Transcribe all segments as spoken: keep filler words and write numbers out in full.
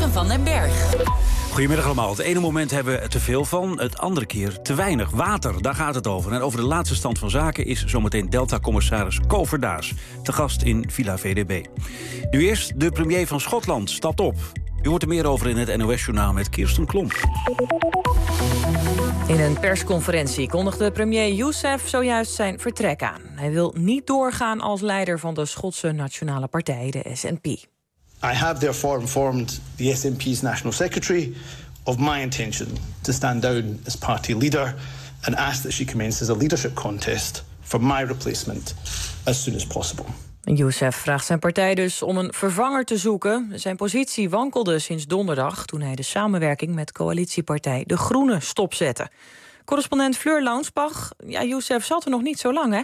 Jurgen van den Berg. Goedemiddag allemaal. Het ene moment hebben we te veel van, het andere keer te weinig. Water, daar gaat het over. En over de laatste stand van zaken is zometeen Delta-commissaris Co Verdaas te gast in Villa V D B. Nu eerst de premier van Schotland stapt op. U hoort er meer over in het N O S-journaal met Kirsten Klomp. In een persconferentie kondigde premier Youssef zojuist zijn vertrek aan. Hij wil niet doorgaan als leider van de Schotse nationale partij, de S N P. I have therefore informed the S N P's National Secretary of my intention to stand down as party leader and ask that she commences a leadership contest for my replacement as soon as possible. Youssef vraagt zijn partij dus om een vervanger te zoeken. Zijn positie wankelde sinds donderdag toen hij de samenwerking met coalitiepartij De Groenen stopzette. Correspondent Fleur Launsbach, ja, Youssef zat er nog niet zo lang, hè?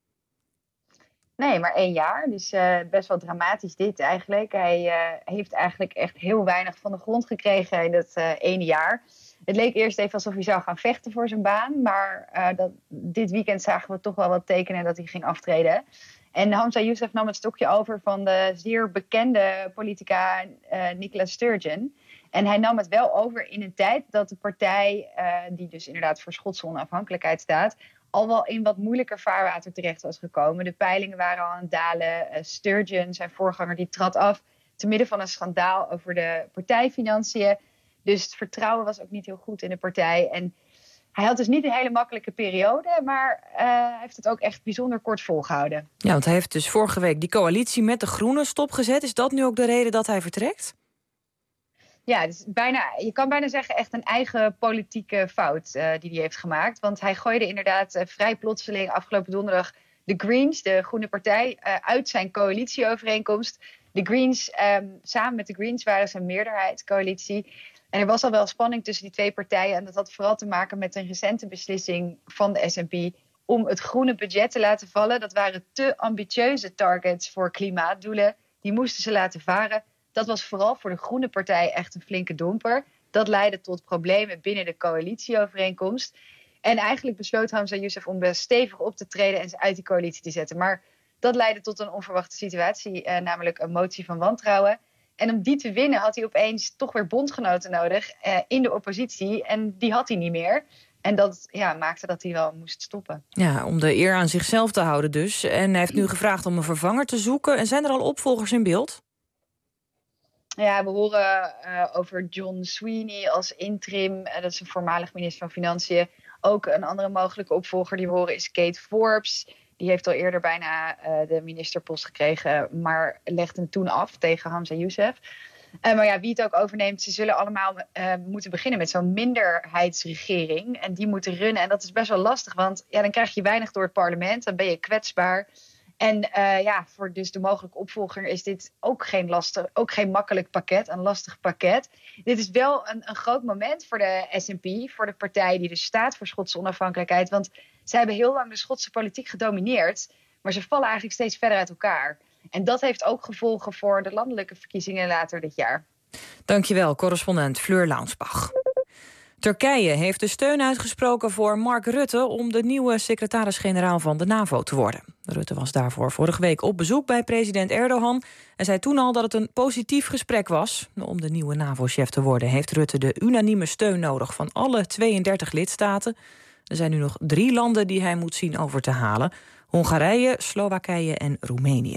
Nee, maar één jaar. Dus uh, best wel dramatisch dit eigenlijk. Hij uh, heeft eigenlijk echt heel weinig van de grond gekregen in dat uh, ene jaar. Het leek eerst even alsof hij zou gaan vechten voor zijn baan. Maar uh, dat, dit weekend zagen we toch wel wat tekenen dat hij ging aftreden. En Hamza Youssef nam het stokje over van de zeer bekende politica uh, Nicola Sturgeon. En hij nam het wel over in een tijd dat de partij, uh, die dus inderdaad voor Schotse onafhankelijkheid staat, al wel in wat moeilijker vaarwater terecht was gekomen. De peilingen waren al aan het dalen. Uh, Sturgeon, zijn voorganger, die trad af te midden van een schandaal over de partijfinanciën. Dus het vertrouwen was ook niet heel goed in de partij. En hij had dus niet een hele makkelijke periode, maar uh, hij heeft het ook echt bijzonder kort volgehouden. Ja, want hij heeft dus vorige week die coalitie met de Groenen stopgezet. Is dat nu ook de reden dat hij vertrekt? Ja, dus bijna, je kan bijna zeggen echt een eigen politieke fout uh, die hij heeft gemaakt. Want hij gooide inderdaad uh, vrij plotseling afgelopen donderdag de Greens, de Groene Partij, uh, uit zijn coalitieovereenkomst. De Greens, um, samen met de Greens waren ze een meerderheidscoalitie. En er was al wel spanning tussen die twee partijen. En dat had vooral te maken met een recente beslissing van de S N P om het groene budget te laten vallen. Dat waren te ambitieuze targets voor klimaatdoelen. Die moesten ze laten varen. Dat was vooral voor de Groene Partij echt een flinke domper. Dat leidde tot problemen binnen de coalitieovereenkomst. En eigenlijk besloot Hamza Youssef om best stevig op te treden en ze uit die coalitie te zetten. Maar dat leidde tot een onverwachte situatie, eh, namelijk een motie van wantrouwen. En om die te winnen had hij opeens toch weer bondgenoten nodig eh, in de oppositie. En die had hij niet meer. En dat ja, maakte dat hij wel moest stoppen. Ja, om de eer aan zichzelf te houden dus. En hij heeft nu gevraagd om een vervanger te zoeken. En zijn er al opvolgers in beeld? Ja, we horen uh, over John Sweeney als interim. Uh, dat is een voormalig minister van Financiën. Ook een andere mogelijke opvolger die we horen is Kate Forbes. Die heeft al eerder bijna uh, de ministerpost gekregen, maar legde hem toen af tegen Hamza Youssef. Uh, maar ja, wie het ook overneemt, ze zullen allemaal uh, moeten beginnen met zo'n minderheidsregering. En die moeten runnen. En dat is best wel lastig, want ja, dan krijg je weinig door het parlement. Dan ben je kwetsbaar. En uh, ja, voor dus de mogelijke opvolger is dit ook geen, lastig, ook geen makkelijk pakket, een lastig pakket. Dit is wel een, een groot moment voor de S N P, voor de partij die dus staat voor Schotse onafhankelijkheid. Want zij hebben heel lang de Schotse politiek gedomineerd, maar ze vallen eigenlijk steeds verder uit elkaar. En dat heeft ook gevolgen voor de landelijke verkiezingen later dit jaar. Dankjewel, correspondent Fleur Launsbach. Turkije heeft de steun uitgesproken voor Mark Rutte om de nieuwe secretaris-generaal van de NAVO te worden. Rutte was daarvoor vorige week op bezoek bij president Erdogan en zei toen al dat het een positief gesprek was. Om de nieuwe NAVO-chef te worden heeft Rutte de unanieme steun nodig van alle tweeëndertig lidstaten. Er zijn nu nog drie landen die hij moet zien over te halen: Hongarije, Slowakije en Roemenië.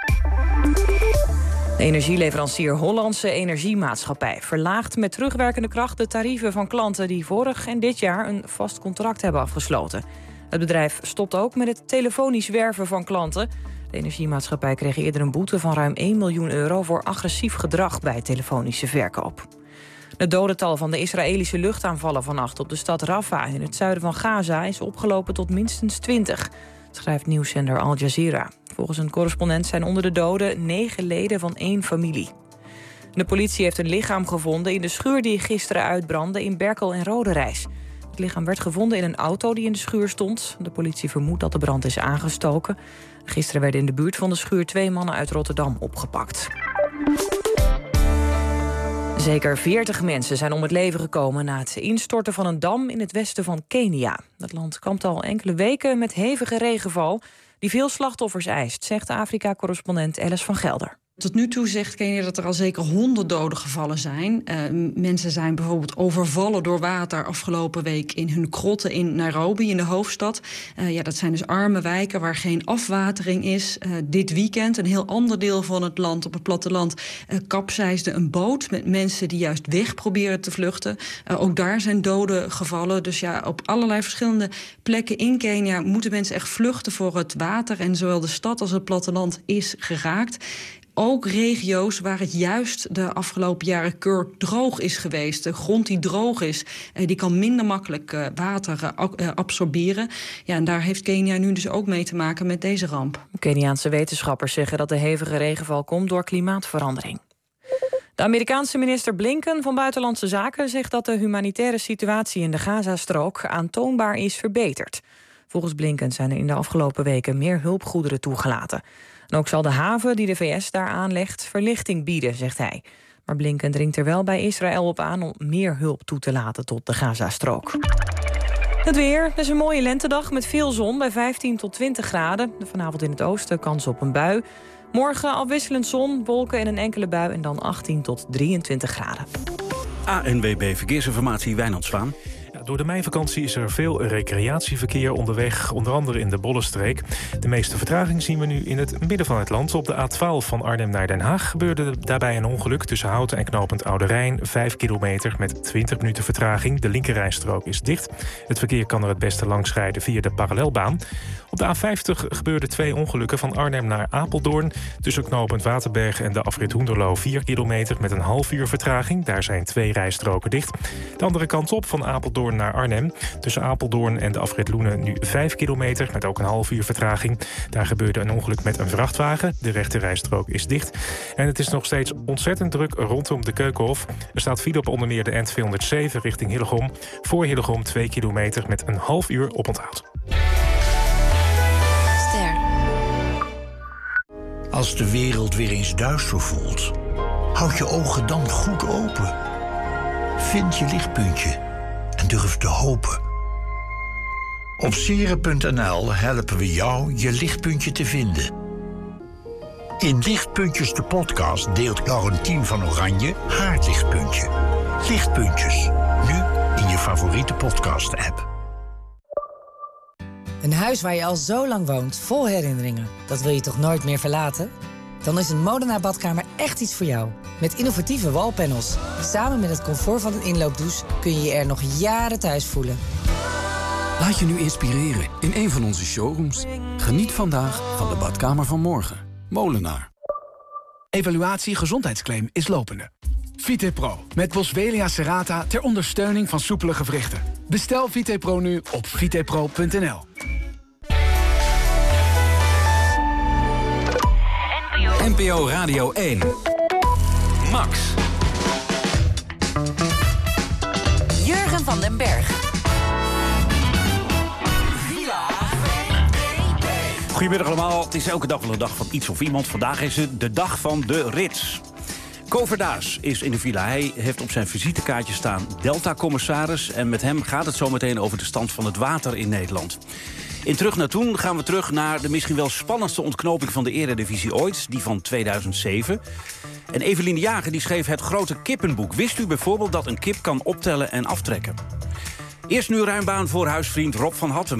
De energieleverancier Hollandse Energiemaatschappij verlaagt met terugwerkende kracht de tarieven van klanten die vorig en dit jaar een vast contract hebben afgesloten. Het bedrijf stopt ook met het telefonisch werven van klanten. De energiemaatschappij kreeg eerder een boete van ruim één miljoen euro voor agressief gedrag bij telefonische verkoop. Het dodental van de Israëlische luchtaanvallen vannacht op de stad Rafah in het zuiden van Gaza is opgelopen tot minstens twintig, schrijft nieuwszender Al Jazeera. Volgens een correspondent zijn onder de doden negen leden van één familie. De politie heeft een lichaam gevonden in de schuur die gisteren uitbrandde in Berkel en Roderijs. Het lichaam werd gevonden in een auto die in de schuur stond. De politie vermoedt dat de brand is aangestoken. Gisteren werden in de buurt van de schuur twee mannen uit Rotterdam opgepakt. Zeker veertig mensen zijn om het leven gekomen na het instorten van een dam in het westen van Kenia. Dat land kampt al enkele weken met hevige regenval die veel slachtoffers eist, zegt Afrika-correspondent Alice van Gelder. Tot nu toe zegt Kenia dat er al zeker honderd doden gevallen zijn. Uh, mensen zijn bijvoorbeeld overvallen door water afgelopen week in hun krotten in Nairobi, in de hoofdstad. Uh, ja, dat zijn dus arme wijken waar geen afwatering is. Uh, dit weekend, een heel ander deel van het land, op het platteland, uh, kapseisde een boot met mensen die juist weg proberen te vluchten. Uh, ook daar zijn doden gevallen. Dus ja, op allerlei verschillende plekken in Kenia moeten mensen echt vluchten voor het water. En zowel de stad als het platteland is geraakt. Ook regio's waar het juist de afgelopen jaren kurkdroog is geweest. De grond die droog is, die kan minder makkelijk water absorberen. Ja, en daar heeft Kenia nu dus ook mee te maken met deze ramp. Keniaanse wetenschappers zeggen dat de hevige regenval komt door klimaatverandering. De Amerikaanse minister Blinken van Buitenlandse Zaken zegt dat de humanitaire situatie in de Gazastrook aantoonbaar is verbeterd. Volgens Blinken zijn er in de afgelopen weken meer hulpgoederen toegelaten. En ook zal de haven die de V S daar aanlegt verlichting bieden, zegt hij. Maar Blinken dringt er wel bij Israël op aan om meer hulp toe te laten tot de Gazastrook. Het weer. Het is een mooie lentedag met veel zon bij vijftien tot twintig graden. Vanavond in het oosten kans op een bui. Morgen afwisselend zon, wolken en een enkele bui en dan achttien tot drieëntwintig graden. A N W B Verkeersinformatie, Wijnand Zwaan. Door de meivakantie is er veel recreatieverkeer onderweg, onder andere in de Bollenstreek. De meeste vertraging zien we nu in het midden van het land. Op de A twaalf van Arnhem naar Den Haag gebeurde daarbij een ongeluk tussen Houten en knooppunt Oude Rijn. Vijf kilometer met twintig minuten vertraging. De linkerrijstrook is dicht. Het verkeer kan er het beste langs rijden via de parallelbaan. Op de A vijftig gebeurden twee ongelukken van Arnhem naar Apeldoorn. Tussen knooppunt Waterberg en de afrit Hoenderloo vier kilometer met een half uur vertraging. Daar zijn twee rijstroken dicht. De andere kant op van Apeldoorn naar Arnhem. Tussen Apeldoorn en de afrit Loenen nu vijf kilometer met ook een half uur vertraging. Daar gebeurde een ongeluk met een vrachtwagen. De rechterrijstrook is dicht. En het is nog steeds ontzettend druk rondom de Keukenhof. Er staat file op onder meer de N tweehonderdzeven richting Hillegom. Voor Hillegom twee kilometer met een half uur oponthoud. Als de wereld weer eens duister voelt, houd je ogen dan goed open. Vind je lichtpuntje en durf te hopen. Op sieren punt n l helpen we jou je lichtpuntje te vinden. In Lichtpuntjes de podcast deelt Laurentien van Oranje haar lichtpuntje. Lichtpuntjes, nu in je favoriete podcast-app. Een huis waar je al zo lang woont, vol herinneringen. Dat wil je toch nooit meer verlaten? Dan is een Molenaar badkamer echt iets voor jou. Met innovatieve wallpanels. Samen met het comfort van een inloopdouche kun je je er nog jaren thuis voelen. Laat je nu inspireren in een van onze showrooms. Geniet vandaag van de badkamer van morgen. Molenaar. Evaluatie gezondheidsclaim is lopende. VitePro met Boswellia serrata ter ondersteuning van soepele gewrichten. Bestel VitePro nu op vitepro punt n l. N P O Radio één. Max. Jurgen van den Berg. Goedemiddag allemaal. Het is elke dag wel een dag van iets of iemand. Vandaag is het de dag van de rits. Kover Daas is in de villa. Hij heeft op zijn visitekaartje staan Delta-commissaris. En met hem gaat het zo meteen over de stand van het water in Nederland. In Terug naar Toen gaan we terug naar de misschien wel spannendste ontknoping van de Eredivisie ooit. Die van tweeduizend zeven. En Eveline Jager die schreef het grote kippenboek. Wist u bijvoorbeeld dat een kip kan optellen en aftrekken? Eerst nu ruim baan voor huisvriend Rob van Hattem.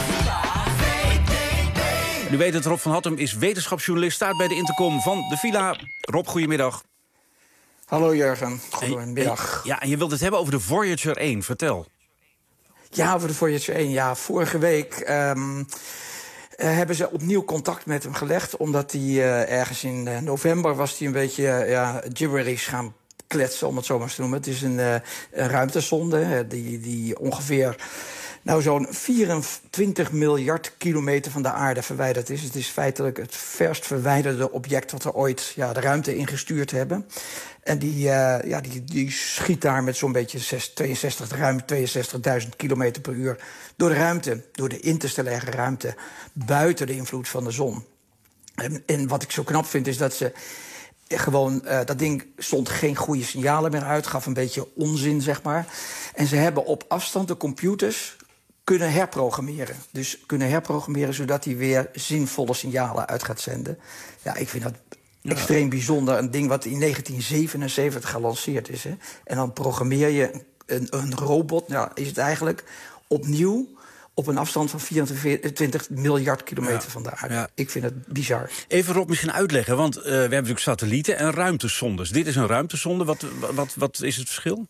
U weet het, Rob van Hattem is wetenschapsjournalist, staat bij de Intercom van de Villa. Rob, goedemiddag. Hallo Jurgen, goedemiddag. Ja, en je wilt het hebben over de Voyager één, vertel. Ja, over de Voyager één. Ja, vorige week um, uh, hebben ze opnieuw contact met hem gelegd, omdat hij uh, ergens in uh, november was hij een beetje uh, ja, gibberish gaan kletsen, om het zo maar te noemen. Het is een, uh, een ruimtesonde uh, die, die ongeveer nou zo'n vierentwintig miljard kilometer van de aarde verwijderd is. Het is feitelijk het verst verwijderde object wat er ooit ja, de ruimte ingestuurd hebben. En die, uh, ja, die, die schiet daar met zo'n beetje tweeënzestig, ruim tweeënzestigduizend kilometer per uur door de ruimte, door de interstellaire ruimte, buiten de invloed van de zon. En, en wat ik zo knap vind is dat ze gewoon, uh, dat ding stond geen goede signalen meer uit, gaf een beetje onzin, zeg maar. En ze hebben op afstand de computers kunnen herprogrammeren. Dus kunnen herprogrammeren zodat hij weer zinvolle signalen uit gaat zenden. Ja, ik vind dat Ja. Extreem bijzonder. Een ding wat in negentien zevenenzeventig gelanceerd is. Hè? En dan programmeer je een, een robot, nou, is het eigenlijk opnieuw op een afstand van vierentwintig miljard kilometer ja. van de aarde. Ja. Ik vind het bizar. Even Rob misschien uitleggen, want uh, we hebben natuurlijk satellieten en ruimtesondes. Dit is een ruimtesonde. Wat, wat, wat is het verschil?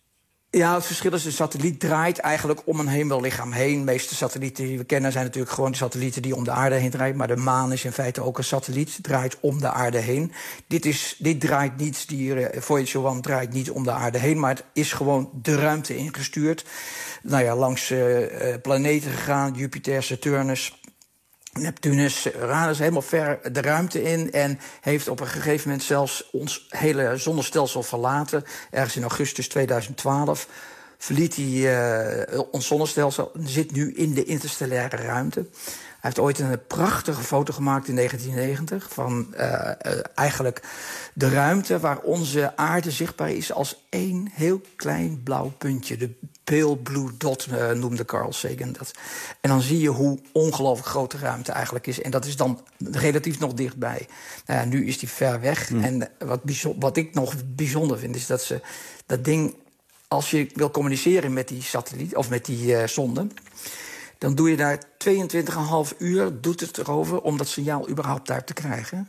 Ja, het verschil is, de satelliet draait eigenlijk om een hemellichaam heen. De meeste satellieten die we kennen zijn natuurlijk gewoon de satellieten die om de aarde heen draaien. Maar de maan is in feite ook een satelliet, draait om de aarde heen. Dit, is, dit draait niet, die uh, Voyager one draait niet om de aarde heen, maar het is gewoon de ruimte ingestuurd. Nou ja, langs uh, uh, planeten gegaan, Jupiter, Saturnus, Neptunus, Uranus, helemaal ver de ruimte in. En heeft op een gegeven moment zelfs ons hele zonnestelsel verlaten. Ergens in augustus tweeduizend twaalf verliet hij uh, ons zonnestelsel en zit nu in de interstellaire ruimte. Hij heeft ooit een prachtige foto gemaakt in negentien negentig... van uh, uh, eigenlijk de ruimte waar onze aarde zichtbaar is als één heel klein blauw puntje. De pale blue dot uh, noemde Carl Sagan dat. En dan zie je hoe ongelooflijk groot de ruimte eigenlijk is. En dat is dan relatief nog dichtbij. Nou ja, nu is die ver weg. Mm. En wat, wat ik nog bijzonder vind, is dat ze dat ding, als je wil communiceren met die satelliet of met die uh, zonde, dan doe je daar tweeëntwintig komma vijf uur doet het erover om dat signaal überhaupt daar te krijgen.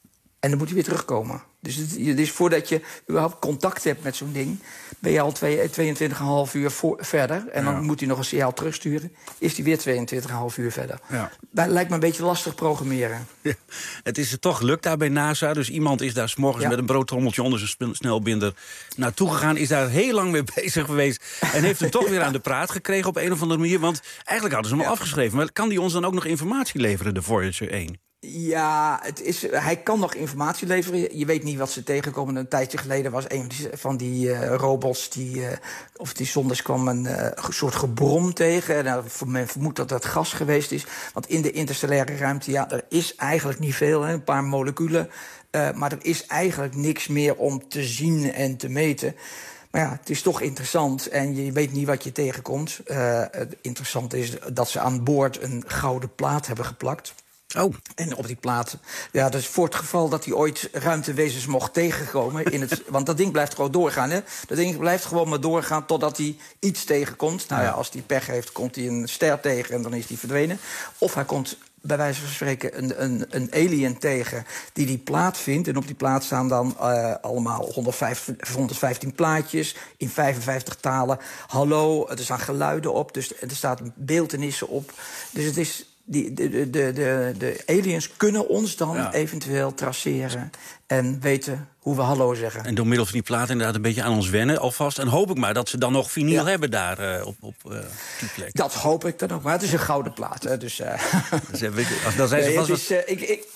En dan moet hij weer terugkomen. Dus, het, dus voordat je überhaupt contact hebt met zo'n ding, ben je al tweeëntwintig komma vijf uur voor, verder. En dan ja. moet hij nog een signaal terugsturen. Is hij weer tweeëntwintig komma vijf uur verder. Ja. Dat lijkt me een beetje lastig programmeren. Ja. Het is toch gelukt daar bij NASA. Dus iemand is daar 's morgens ja. met een broodtrommeltje onder zijn snelbinder naartoe gegaan. Is daar heel lang mee bezig geweest. En heeft hem toch weer aan de praat gekregen op een of andere manier. Want eigenlijk hadden ze hem ja. al afgeschreven. Maar kan die ons dan ook nog informatie leveren, de Voyager één? Ja, het is, hij kan nog informatie leveren. Je weet niet wat ze tegenkomen. Een tijdje geleden was een van die uh, robots, die, uh, of die zondes, kwam een uh, soort gebrom tegen. Nou, men vermoedt dat dat gas geweest is. Want in de interstellaire ruimte, ja, er is eigenlijk niet veel. Hè, een paar moleculen. Uh, maar er is eigenlijk niks meer om te zien en te meten. Maar ja, het is toch interessant en je weet niet wat je tegenkomt. Uh, het interessante is dat ze aan boord een gouden plaat hebben geplakt. Oh. En op die plaat, ja, dus voor het geval dat hij ooit ruimtewezens mocht tegenkomen, in het, want dat ding blijft gewoon doorgaan, hè? Dat ding blijft gewoon maar doorgaan totdat hij iets tegenkomt. Nou ja, als hij pech heeft, komt hij een ster tegen en dan is hij verdwenen. Of hij komt bij wijze van spreken een, een, een alien tegen die die plaat vindt. En op die plaat staan dan uh, allemaal honderdvijftien plaatjes in vijfenvijftig talen. Hallo, er staan geluiden op, dus er staan beeltenissen op. Dus het is, die, de, de, de, de, de aliens kunnen ons dan ja. eventueel traceren en weten hoe we hallo zeggen. En door middel van die plaat inderdaad een beetje aan ons wennen alvast. En hoop ik maar dat ze dan nog vinyl ja. hebben daar uh, op, op uh, die plek. Dat hoop ik dan ook. Maar het is een gouden plaat. Hè, dus, uh... dus, uh, dan zijn ze vast is, uh, ik, ik,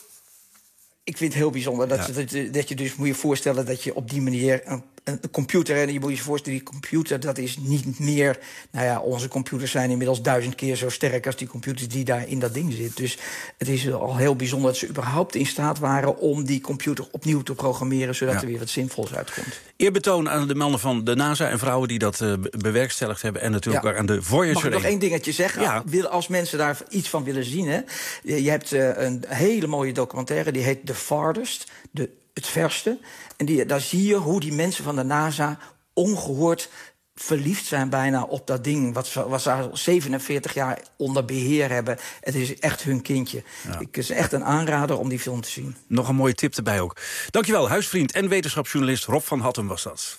ik vind het heel bijzonder dat, ja. dat, dat je dus moet je voorstellen dat je op die manier een, een computer, en je moet je voorstellen, die computer, dat is niet meer, nou ja, onze computers zijn inmiddels duizend keer zo sterk als die computers die daar in dat ding zitten. Dus het is al heel bijzonder dat ze überhaupt in staat waren om die computer opnieuw te programmeren, zodat ja. er weer wat zinvols uitkomt. Eerbetoon aan de mannen van de NASA en vrouwen die dat uh, bewerkstelligd hebben, en natuurlijk ja. ook aan de Voyager. Mag ik nog één dingetje zeggen? Ja. Als mensen daar iets van willen zien, hè? Je hebt uh, een hele mooie documentaire, die heet The Farthest, de, het verste. En die, daar zie je hoe die mensen van de NASA ongehoord verliefd zijn bijna op dat ding, wat ze, wat ze al zevenenveertig jaar onder beheer hebben. Het is echt hun kindje. Ja. Ik is echt een aanrader om die film te zien. Nog een mooie tip erbij ook. Dankjewel, huisvriend en wetenschapsjournalist Rob van Hattem was dat.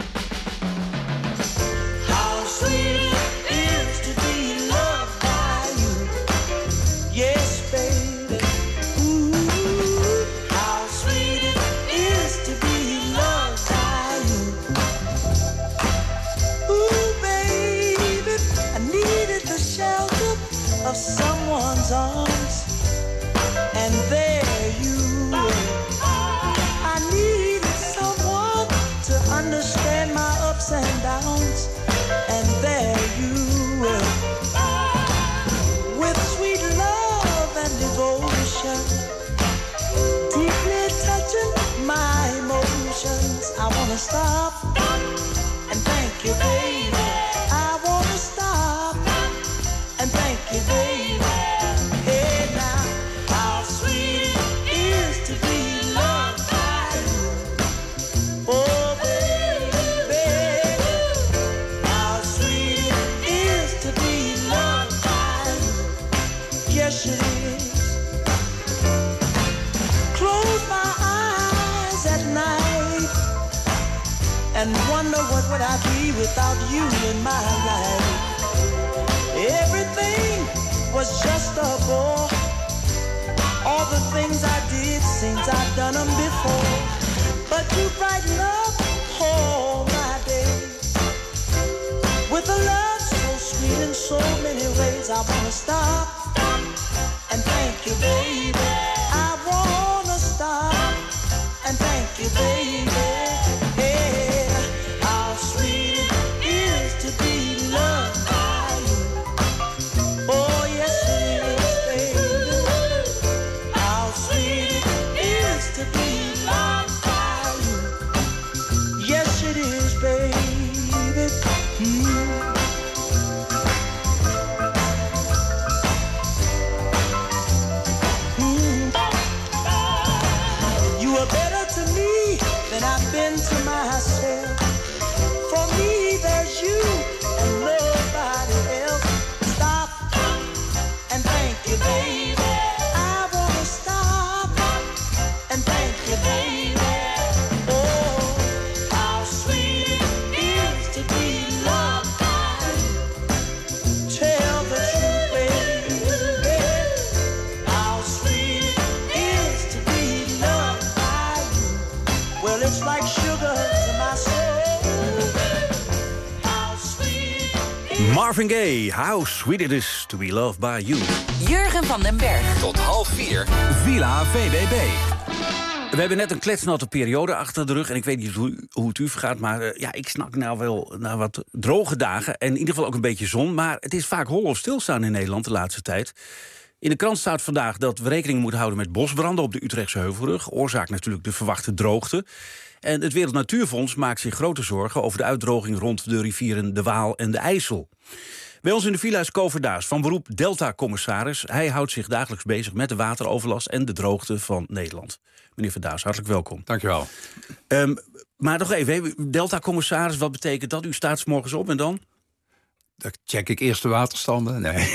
Of someone's arms, and there you were. I needed someone to understand my ups and downs, and there you were. With sweet love and devotion, deeply touching my emotions. I wanna stop and thank you, baby. I wanna stop and thank you, baby. Hey now, how sweet it is to be loved and wonder what would I be without you in my life. Everything was just a bore. All the things I did seems I've done them before. But you brighten up all my days with a love so sweet in so many ways. I wanna stop and thank you, baby. I wanna stop and thank you, baby. Hey, how sweet it is to be loved by you. Oh yes it is, baby. How sweet it is to be loved by you. Yes it is, baby. Mm. Better to me than I've been to myself. For me, there's you and nobody else. Stop and thank you, baby. I wanna stop and thank you, baby. Oh, how sweet it is to be loved by you. Tell the truth, baby. How sweet it is to be loved. Well, it's like sugar to my soul. How sweet. Marvin Gaye, How Sweet It Is To Be Loved By You. Jurgen van den Berg. Tot half vier. Villa V D B. We hebben net een kletsnatte periode achter de rug. En ik weet niet hoe, hoe het u vergaat, maar uh, ja, ik snak nou wel naar wat droge dagen. En in ieder geval ook een beetje zon. Maar het is vaak hol of stilstaan in Nederland de laatste tijd. In de krant staat vandaag dat we rekening moeten houden met bosbranden op de Utrechtse Heuvelrug. Oorzaak natuurlijk de verwachte droogte. En het Wereld Natuurfonds maakt zich grote zorgen over de uitdroging rond de rivieren de Waal en de IJssel. Bij ons in de villa is Co Verdaas, van beroep Delta-commissaris. Hij houdt zich dagelijks bezig met de wateroverlast en de droogte van Nederland. Meneer Verdaas, hartelijk welkom. Dank je wel. Um, maar nog even, Delta-commissaris, wat betekent dat? U staat 's morgens op en dan? Dan check ik eerst de waterstanden. Nee,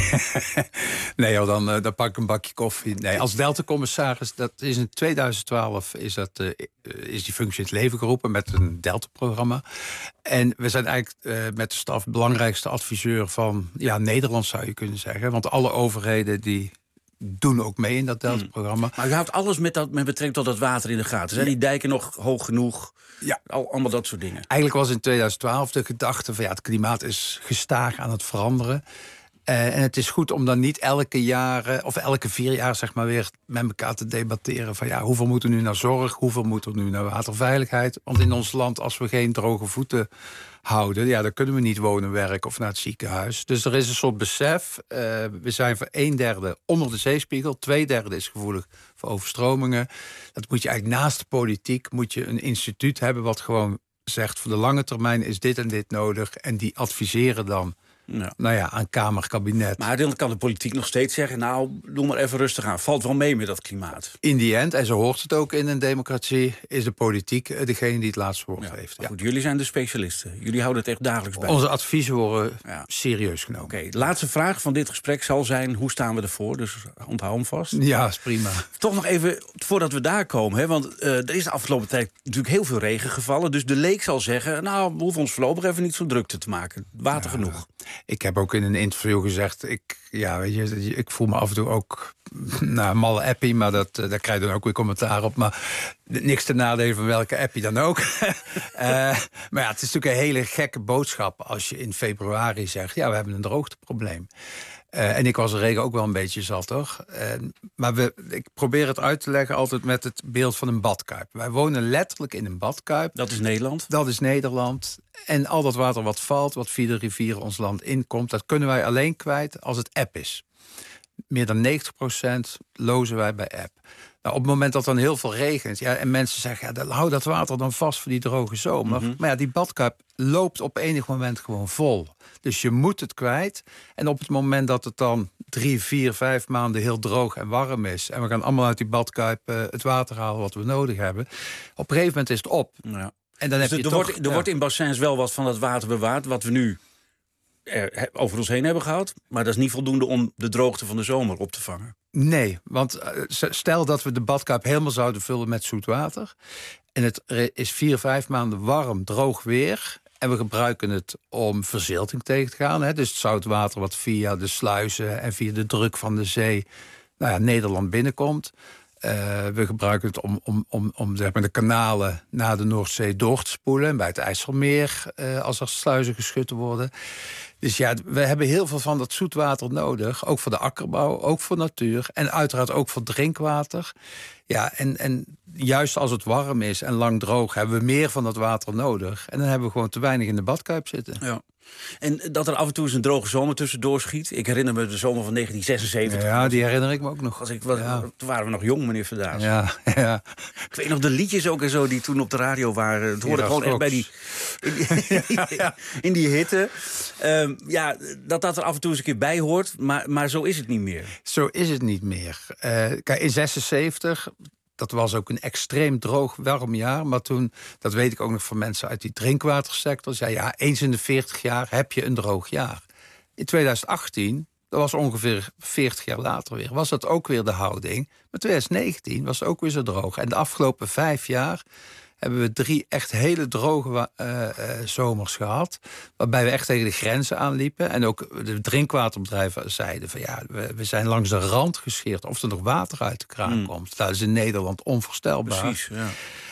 nee joh, dan, uh, dan pak ik een bakje koffie. Nee, als Delta-commissaris, dat is in tweeduizend twaalf is, dat, uh, is die functie in het leven geroepen met een Delta-programma. En we zijn eigenlijk uh, met de staf de belangrijkste adviseur van ja, Nederland, zou je kunnen zeggen. Want alle overheden die doen ook mee in dat Delta-programma. Hmm. Maar u houdt alles met, dat, met betrekking tot dat water in de gaten. Zijn ja. die dijken nog hoog genoeg? Ja. Al, allemaal dat soort dingen. Eigenlijk was in tweeduizend twaalf de gedachte van ja, het klimaat is gestaag aan het veranderen. Uh, en het is goed om dan niet elke jaar, of elke vier jaar zeg maar weer met elkaar te debatteren van ja, hoeveel moet er nu naar zorg, hoeveel moet er nu naar waterveiligheid. Want in ons land, als we geen droge voeten houden, ja, dan kunnen we niet wonen, werken of naar het ziekenhuis. Dus er is een soort besef. Uh, we zijn voor een derde onder de zeespiegel, twee derde is gevoelig voor overstromingen. Dat moet je eigenlijk naast de politiek, moet je een instituut hebben wat gewoon zegt voor de lange termijn is dit en dit nodig. En die adviseren dan ja. Nou ja, aan Kamer, kabinet. Maar dan kan de politiek nog steeds zeggen, nou, doe maar even rustig aan. Valt wel mee met dat klimaat. In die end, en zo hoort het ook in een democratie, is de politiek degene die het laatste woord ja, heeft. Ja. Goed, jullie zijn de specialisten. Jullie houden het echt dagelijks bij. Onze adviezen worden ja. serieus genomen. Oké, okay, de laatste vraag van dit gesprek zal zijn, hoe staan we ervoor? Dus onthoud hem vast. Ja, is prima. Toch nog even, voordat we daar komen, hè, want uh, er is de afgelopen tijd natuurlijk heel veel regen gevallen. Dus de leek zal zeggen, nou, we hoeven ons voorlopig even niet zo drukte te maken. Water ja. genoeg. Ik heb ook in een interview gezegd, ik, ja, weet je, ik voel me af en toe ook nou, malle appie, maar dat, daar krijg je dan ook weer commentaar op. Maar niks te nadelen van welke appie dan ook. uh, maar ja, het is natuurlijk een hele gekke boodschap als je in februari zegt, ja, we hebben een droogteprobleem. Uh, en ik was de regen ook wel een beetje zat, toch? Uh, maar we, ik probeer het uit te leggen altijd met het beeld van een badkuip. Wij wonen letterlijk in een badkuip. Dat is Nederland? Dat is Nederland. En al dat water wat valt, wat via de rivieren ons land inkomt, dat kunnen wij alleen kwijt als het eb is. Meer dan negentig procent lozen wij bij eb. Nou, op het moment dat dan heel veel regent, ja, en mensen zeggen, ja, dan, hou dat water dan vast voor die droge zomer. Mm-hmm. Maar ja, die badkuip loopt op enig moment gewoon vol. Dus je moet het kwijt. En op het moment dat het dan drie, vier, vijf maanden heel droog en warm is, en we gaan allemaal uit die badkuip uh, het water halen wat we nodig hebben, op een gegeven moment is het op. Ja. En dan dus heb je er toch, wordt, er ja. wordt in bassins wel wat van dat water bewaard, wat we nu er over ons heen hebben gehad. Maar dat is niet voldoende om de droogte van de zomer op te vangen. Nee, want stel dat we de badkuip helemaal zouden vullen met zoet water. En het is vier, vijf maanden warm, droog weer. En we gebruiken het om verzilting tegen te gaan. Hè? Dus het zoutwater wat via de sluizen en via de druk van de zee nou ja, Nederland binnenkomt. Uh, we gebruiken het om, om, om, om zeg maar, de kanalen naar de Noordzee door te spoelen. En bij het IJsselmeer, uh, als er sluizen geschud worden. Dus ja, we hebben heel veel van dat zoetwater nodig. Ook voor de akkerbouw, ook voor natuur. En uiteraard ook voor drinkwater. Ja, en, en juist als het warm is en lang droog, hebben we meer van dat water nodig. En dan hebben we gewoon te weinig in de badkuip zitten. Ja. En dat er af en toe eens een droge zomer tussendoor schiet. Ik herinner me de zomer van negentien zesenzeventig. Ja, die herinner ik me ook nog. Als ik, was, ja. Toen waren we nog jong, meneer Verdaas. Ja, ja. Ik weet nog de liedjes ook en zo die toen op de radio waren. Het hoorde gewoon echt bij die... In die, ja, ja. in die hitte. Um, ja, dat dat er af en toe eens een keer bij hoort. Maar, maar zo is het niet meer. Zo is het niet meer. Uh, kijk, in zesenzeventig... Dat was ook een extreem droog, warm jaar. Maar toen, dat weet ik ook nog van mensen uit die drinkwatersector, zei ja, eens in de veertig jaar heb je een droog jaar. In twintig achttien, dat was ongeveer veertig jaar later weer, was dat ook weer de houding. Maar twintig negentien was het ook weer zo droog. En de afgelopen vijf jaar hebben we drie echt hele droge uh, uh, zomers gehad. Waarbij we echt tegen de grenzen aanliepen. En ook de drinkwaterbedrijven zeiden van ja, we, we zijn langs de rand gescheerd of er nog water uit de kraan mm. komt. Dat is in Nederland onvoorstelbaar. Precies, ja.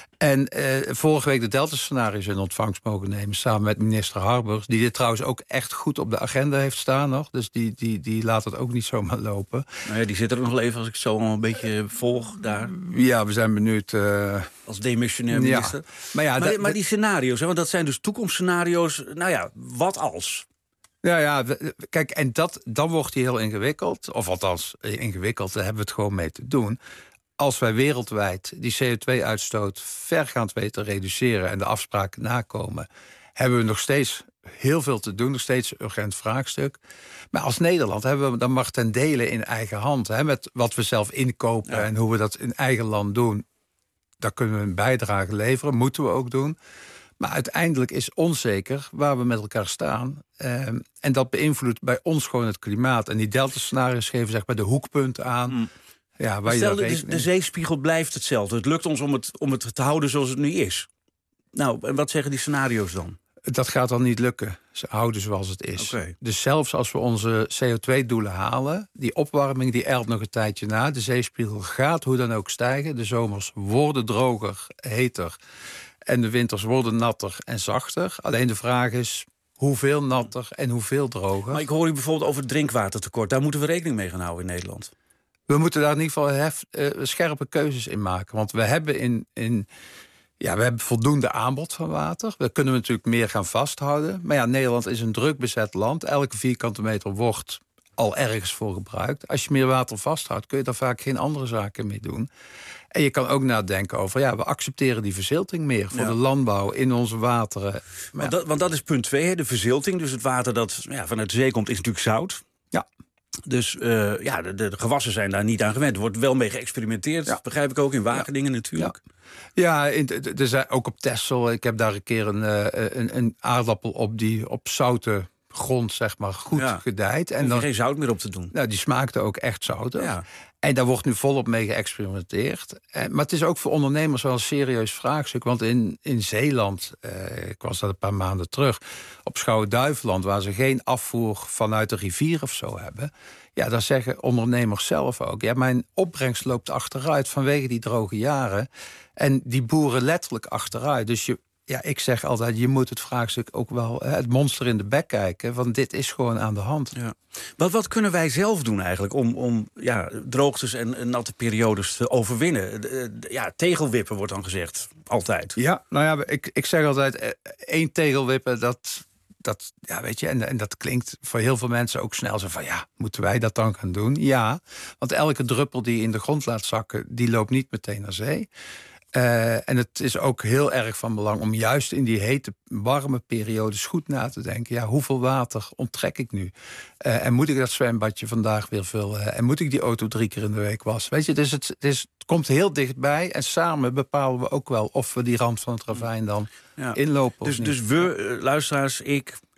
En uh, vorige week de Delta-scenario's in ontvangst mogen nemen, samen met minister Harbers, die dit trouwens ook echt goed op de agenda heeft staan nog. Dus die, die, die laat het ook niet zomaar lopen. Nou ja, die zit er nog wel even als ik zo een beetje volg daar. Ja, we zijn benieuwd. Uh... Als demissionair minister. Ja. Maar, ja, maar, maar die scenario's, hè, want dat zijn dus toekomstscenario's. Nou ja, wat als? Ja, ja, kijk, en dat, dan wordt die heel ingewikkeld. Of althans, ingewikkeld, daar hebben we het gewoon mee te doen. Als wij wereldwijd die C O twee uitstoot vergaand weten te reduceren en de afspraken nakomen, hebben we nog steeds heel veel te doen, nog steeds een urgent vraagstuk. Maar als Nederland hebben we dan mag ten dele in eigen hand, hè, met wat we zelf inkopen ja. en hoe we dat in eigen land doen. Daar kunnen we een bijdrage leveren, moeten we ook doen. Maar uiteindelijk is onzeker waar we met elkaar staan. Uh, en dat beïnvloedt bij ons gewoon het klimaat. En die delta-scenario's geven zeg maar de hoekpunten aan. Mm. Ja, waar Stel, je de, de zeespiegel blijft hetzelfde. Het lukt ons om het, om het te houden zoals het nu is. Nou, en wat zeggen die scenario's dan? Dat gaat dan niet lukken. Ze houden zoals het is. Okay. Dus zelfs als we onze C O twee doelen halen, die opwarming die elt nog een tijdje na. De zeespiegel gaat hoe dan ook stijgen. De zomers worden droger, heter. En de winters worden natter en zachter. Alleen de vraag is hoeveel natter en hoeveel droger. Maar ik hoor u bijvoorbeeld over het drinkwatertekort. Daar moeten we rekening mee gaan houden in Nederland. We moeten daar in ieder geval hef, uh, scherpe keuzes in maken. Want we hebben, in, in, ja, we hebben voldoende aanbod van water. Daar kunnen we natuurlijk meer gaan vasthouden. Maar ja, Nederland is een druk bezet land. Elke vierkante meter wordt al ergens voor gebruikt. Als je meer water vasthoudt, kun je daar vaak geen andere zaken mee doen. En je kan ook nadenken over, ja, we accepteren die verzilting meer voor ja. de landbouw in onze wateren. Maar want, dat, want dat is punt twee, hè, de verzilting. Dus het water dat ja, vanuit de zee komt, is natuurlijk zout. Ja. Dus uh, ja, de, de gewassen zijn daar niet aan gewend. Er wordt wel mee geëxperimenteerd, ja. begrijp ik ook, in Wageningen ja. natuurlijk. Ja, ja in, er zijn ook op Texel. Ik heb daar een keer een, een, een aardappel op die op zoute grond, zeg maar, goed ja. gedijt. En dan geen zout meer op te doen. Nou, die smaakte ook echt zoutig. Ja. En daar wordt nu volop mee geëxperimenteerd. En, maar het is ook voor ondernemers wel een serieus vraagstuk. Want in, in Zeeland, eh, ik was dat een paar maanden terug, op Schouwen-Duiveland, waar ze geen afvoer vanuit de rivier of zo hebben. Ja, daar zeggen ondernemers zelf ook. Ja, mijn opbrengst loopt achteruit vanwege die droge jaren. En die boeren letterlijk achteruit. Dus je, ja, ik zeg altijd, je moet het vraagstuk ook wel hè, het monster in de bek kijken. Want dit is gewoon aan de hand. Ja. Wat, wat kunnen wij zelf doen eigenlijk om, om ja, droogtes en, en natte periodes te overwinnen? De, de, ja, tegelwippen wordt dan gezegd, altijd. Ja, nou ja, ik, ik zeg altijd, één tegelwippen, dat, dat ja, weet je, en, en dat klinkt voor heel veel mensen ook snel zo van, ja, moeten wij dat dan gaan doen? Ja, want elke druppel die je in de grond laat zakken, die loopt niet meteen naar zee. Uh, en het is ook heel erg van belang om juist in die hete, warme periodes goed na te denken. Ja, hoeveel water onttrek ik nu? Uh, en moet ik dat zwembadje vandaag weer vullen? En moet ik die auto drie keer in de week wassen? Weet je, dus het, het, is, het komt heel dichtbij. En samen bepalen we ook wel of we die rand van het ravijn dan ja. inlopen. Dus, dus we, luisteraars, ik, u,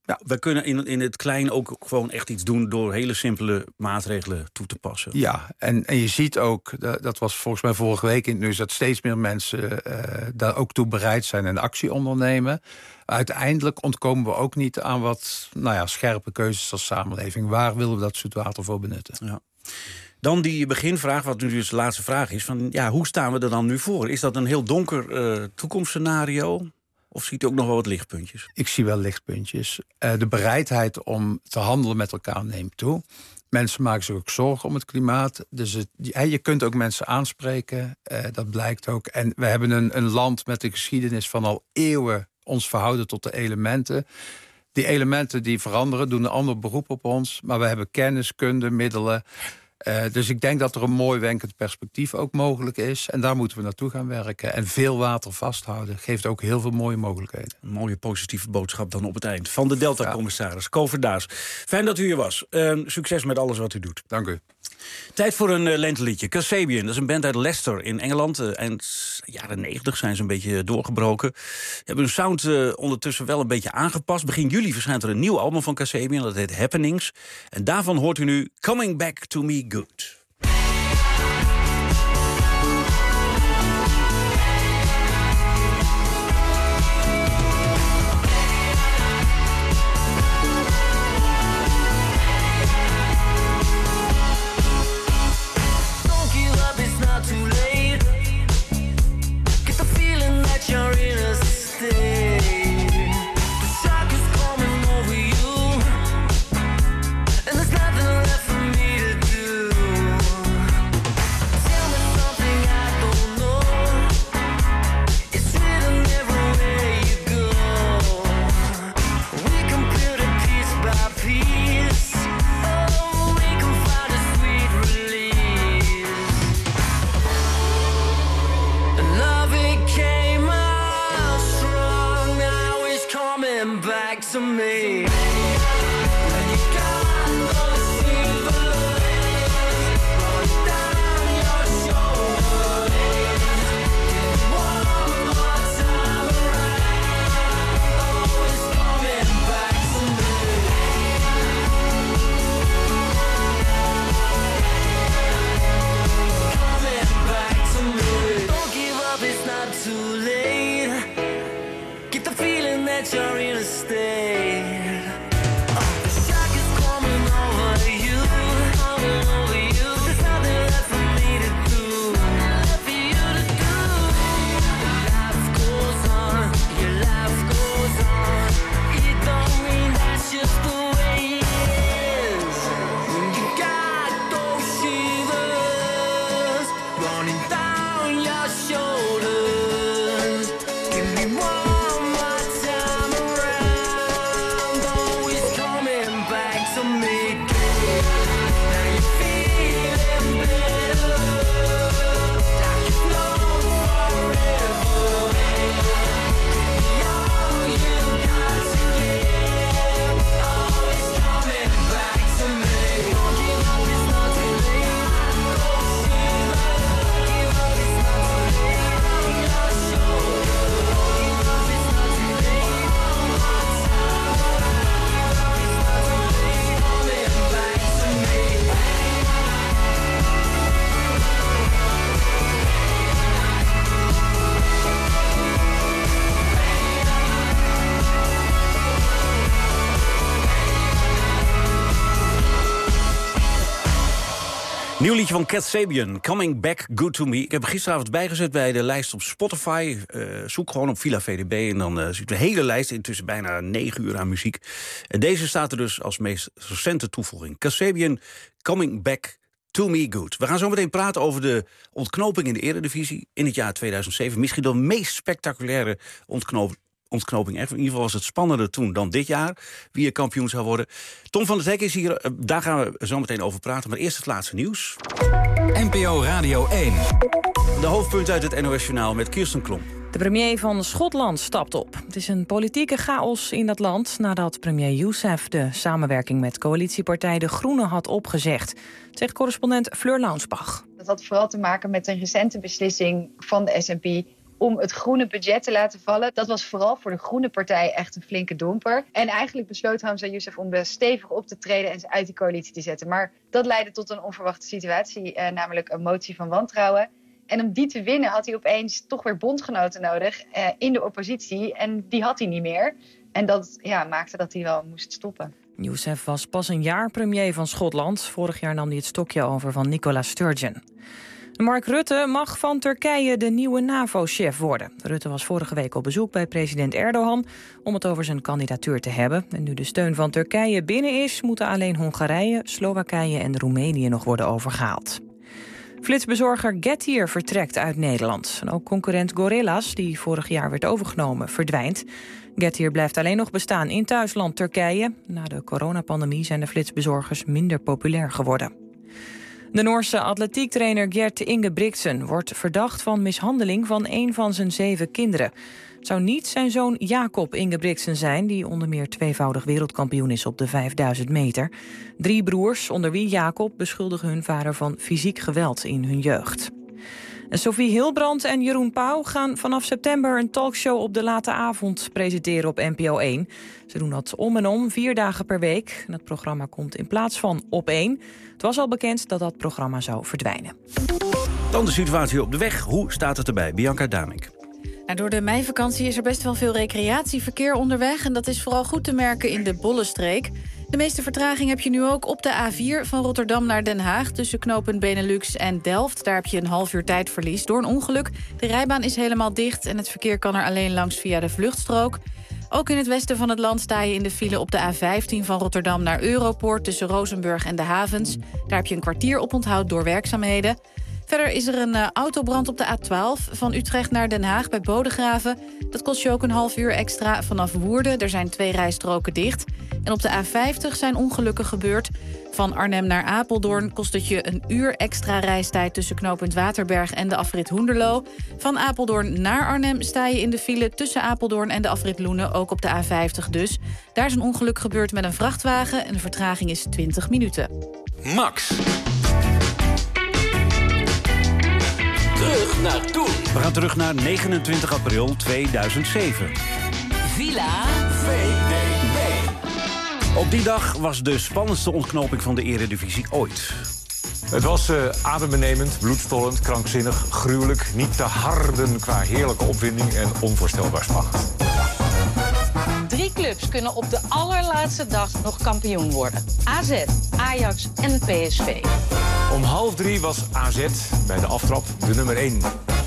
Ja, we kunnen in, in het klein ook gewoon echt iets doen door hele simpele maatregelen toe te passen. Ja, en, en je ziet ook, dat, dat was volgens mij vorige week in het nieuws, dat steeds meer mensen uh, daar ook toe bereid zijn en actie ondernemen. Uiteindelijk ontkomen we ook niet aan wat nou ja, scherpe keuzes als samenleving. Waar willen we dat zoetwater voor benutten? Ja. Dan die beginvraag, wat nu dus de laatste vraag is, van ja, hoe staan we er dan nu voor? Is dat een heel donker uh, toekomstscenario? Of ziet u ook nog wel wat lichtpuntjes? Ik zie wel lichtpuntjes. Uh, de bereidheid om te handelen met elkaar neemt toe. Mensen maken zich ook zorgen om het klimaat. Dus het, je kunt ook mensen aanspreken. Uh, dat blijkt ook. En we hebben een, een land met een geschiedenis van al eeuwen ons verhouden tot de elementen. Die elementen die veranderen, doen een ander beroep op ons. Maar we hebben kennis, kunde, middelen. Uh, dus ik denk dat er een mooi wenkend perspectief ook mogelijk is. En daar moeten we naartoe gaan werken. En veel water vasthouden geeft ook heel veel mooie mogelijkheden. Een mooie positieve boodschap dan op het eind. Van de Delta-commissaris ja. Ko Verdaas. Fijn dat u hier was. Uh, succes met alles wat u doet. Dank u. Tijd voor een uh, lenteliedje. Kasabian, dat is een band uit Leicester in Engeland. Uh, eind jaren negentig zijn ze een beetje doorgebroken. Ze hebben hun sound uh, ondertussen wel een beetje aangepast. Begin juli verschijnt er een nieuw album van Kasabian. Dat heet Happenings. En daarvan hoort u nu Coming Back to Me Good. Nieuw liedje van Kasabian, Coming Back Good to Me. Ik heb gisteravond bijgezet bij de lijst op Spotify. Uh, zoek gewoon op Villa V D B en dan uh, ziet de hele lijst intussen bijna negen uur aan muziek. En deze staat er dus als meest recente toevoeging. Kasabian, Coming Back to Me Good. We gaan zo meteen praten over de ontknoping in de Eredivisie in het jaar tweeduizend zeven. Misschien de meest spectaculaire ontknoping. ontknoping. In ieder geval was het spannender toen dan dit jaar, wie er kampioen zou worden. Tom van der Hek is hier, daar gaan we zo meteen over praten. Maar eerst het laatste nieuws. N P O Radio één. De hoofdpunten uit het N O S-journaal met Kirsten Klom. De premier van Schotland stapt op. Het is een politieke chaos in dat land nadat premier Youssef de samenwerking met coalitiepartij De Groenen had opgezegd, zegt correspondent Fleur Launsbach. Dat had vooral te maken met een recente beslissing van de S N P om het groene budget te laten vallen. Dat was vooral voor de Groene Partij echt een flinke domper. En eigenlijk besloot Hamza Youssef om stevig op te treden en ze uit die coalitie te zetten. Maar dat leidde tot een onverwachte situatie, eh, namelijk een motie van wantrouwen. En om die te winnen had hij opeens toch weer bondgenoten nodig eh, in de oppositie. En die had hij niet meer. En dat ja, maakte dat hij wel moest stoppen. Youssef was pas een jaar premier van Schotland. Vorig jaar nam hij het stokje over van Nicola Sturgeon. Mark Rutte mag van Turkije de nieuwe NAVO-chef worden. Rutte was vorige week op bezoek bij president Erdogan om het over zijn kandidatuur te hebben. En nu de steun van Turkije binnen is, moeten alleen Hongarije, Slowakije en Roemenië nog worden overgehaald. Flitsbezorger Getir vertrekt uit Nederland. En ook concurrent Gorillas, die vorig jaar werd overgenomen, verdwijnt. Getir blijft alleen nog bestaan in thuisland Turkije. Na de coronapandemie zijn de flitsbezorgers minder populair geworden. De Noorse atletiektrainer Gert Ingebrigtsen wordt verdacht van mishandeling van een van zijn zeven kinderen. Het zou niet zijn zoon Jacob Ingebrigtsen zijn, die onder meer tweevoudig wereldkampioen is op de vijfduizend meter. Drie broers, onder wie Jacob, beschuldigen hun vader van fysiek geweld in hun jeugd. En Sophie Hilbrand en Jeroen Pauw gaan vanaf september een talkshow op de late avond presenteren op N P O één. Ze doen dat om en om, vier dagen per week. En het programma komt in plaats van Op één. Het was al bekend dat dat programma zou verdwijnen. Dan de situatie op de weg. Hoe staat het erbij? Bianca Damink. Nou, door de meivakantie is er best wel veel recreatieverkeer onderweg. En dat is vooral goed te merken in de Bollenstreek. De meeste vertraging heb je nu ook op de A vier van Rotterdam naar Den Haag, tussen knooppunt Benelux en Delft. Daar heb je een half uur tijdverlies door een ongeluk. De rijbaan is helemaal dicht en het verkeer kan er alleen langs via de vluchtstrook. Ook in het westen van het land sta je in de file op de A vijftien van Rotterdam naar Europoort, tussen Rozenburg en de havens. Daar heb je een kwartier op onthoud door werkzaamheden. Verder is er een uh, autobrand op de A twaalf van Utrecht naar Den Haag bij Bodegraven. Dat kost je ook een half uur extra vanaf Woerden. Er zijn twee rijstroken dicht. En op de A vijftig zijn ongelukken gebeurd. Van Arnhem naar Apeldoorn kost het je een uur extra reistijd tussen knooppunt Waterberg en de afrit Hoenderloo. Van Apeldoorn naar Arnhem sta je in de file tussen Apeldoorn en de afrit Loenen, ook op de A vijftig dus. Daar is een ongeluk gebeurd met een vrachtwagen en de vertraging is twintig minuten. Max. Terug naar toen. We gaan terug naar negenentwintig april tweeduizend zeven. Villa V D B. Op die dag was de spannendste ontknoping van de Eredivisie ooit. Het was uh, adembenemend, bloedstollend, krankzinnig, gruwelijk. Niet te harden qua heerlijke opwinding en onvoorstelbaar spannend. Drie clubs kunnen op de allerlaatste dag nog kampioen worden. A Z, Ajax en P S V. Om half drie was A Z bij de aftrap de nummer één.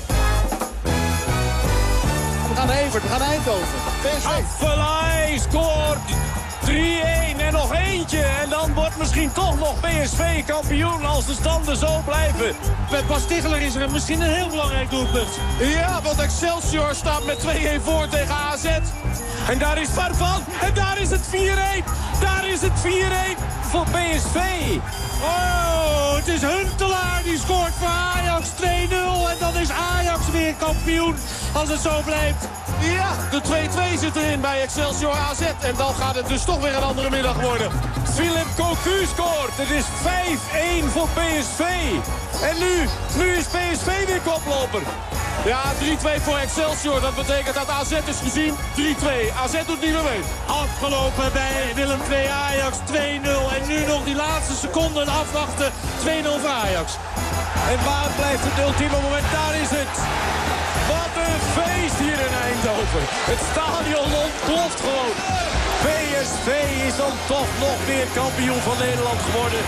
We gaan naar Evert, we gaan naar Eindhoven. P S V. Affelay scoort drie-één en nog eentje. En dan wordt misschien toch nog P S V kampioen als de standen zo blijven. Met Bas Ticheler is er misschien een heel belangrijk doelpunt. Ja, want Excelsior staat met twee-één voor tegen A Z. En daar is Farfan. En daar is het vier-één. Daar is het vier-één voor P S V. Oh, het is Huntelaar die scoort voor Ajax twee nul. En dan is Ajax weer kampioen als het zo blijft. Ja, de twee-twee zit erin bij Excelsior A Z. En dan gaat het dus toch weer een andere middag worden. Philip Cocu scoort. Het is vijf-één voor P S V. En nu, nu is P S V weer koploper. Ja, drie-twee voor Excelsior. Dat betekent dat A Z is gezien. drie-twee. A Z doet niet meer mee. Afgelopen bij Willem twee Ajax twee nul. En nu nog die laatste seconden afwachten. twee nul voor Ajax. En waar blijft het ultieme moment? Daar is het. Wat een feest hier in Eindhoven. Het stadion ontploft gewoon. P S V is dan toch nog weer kampioen van Nederland geworden.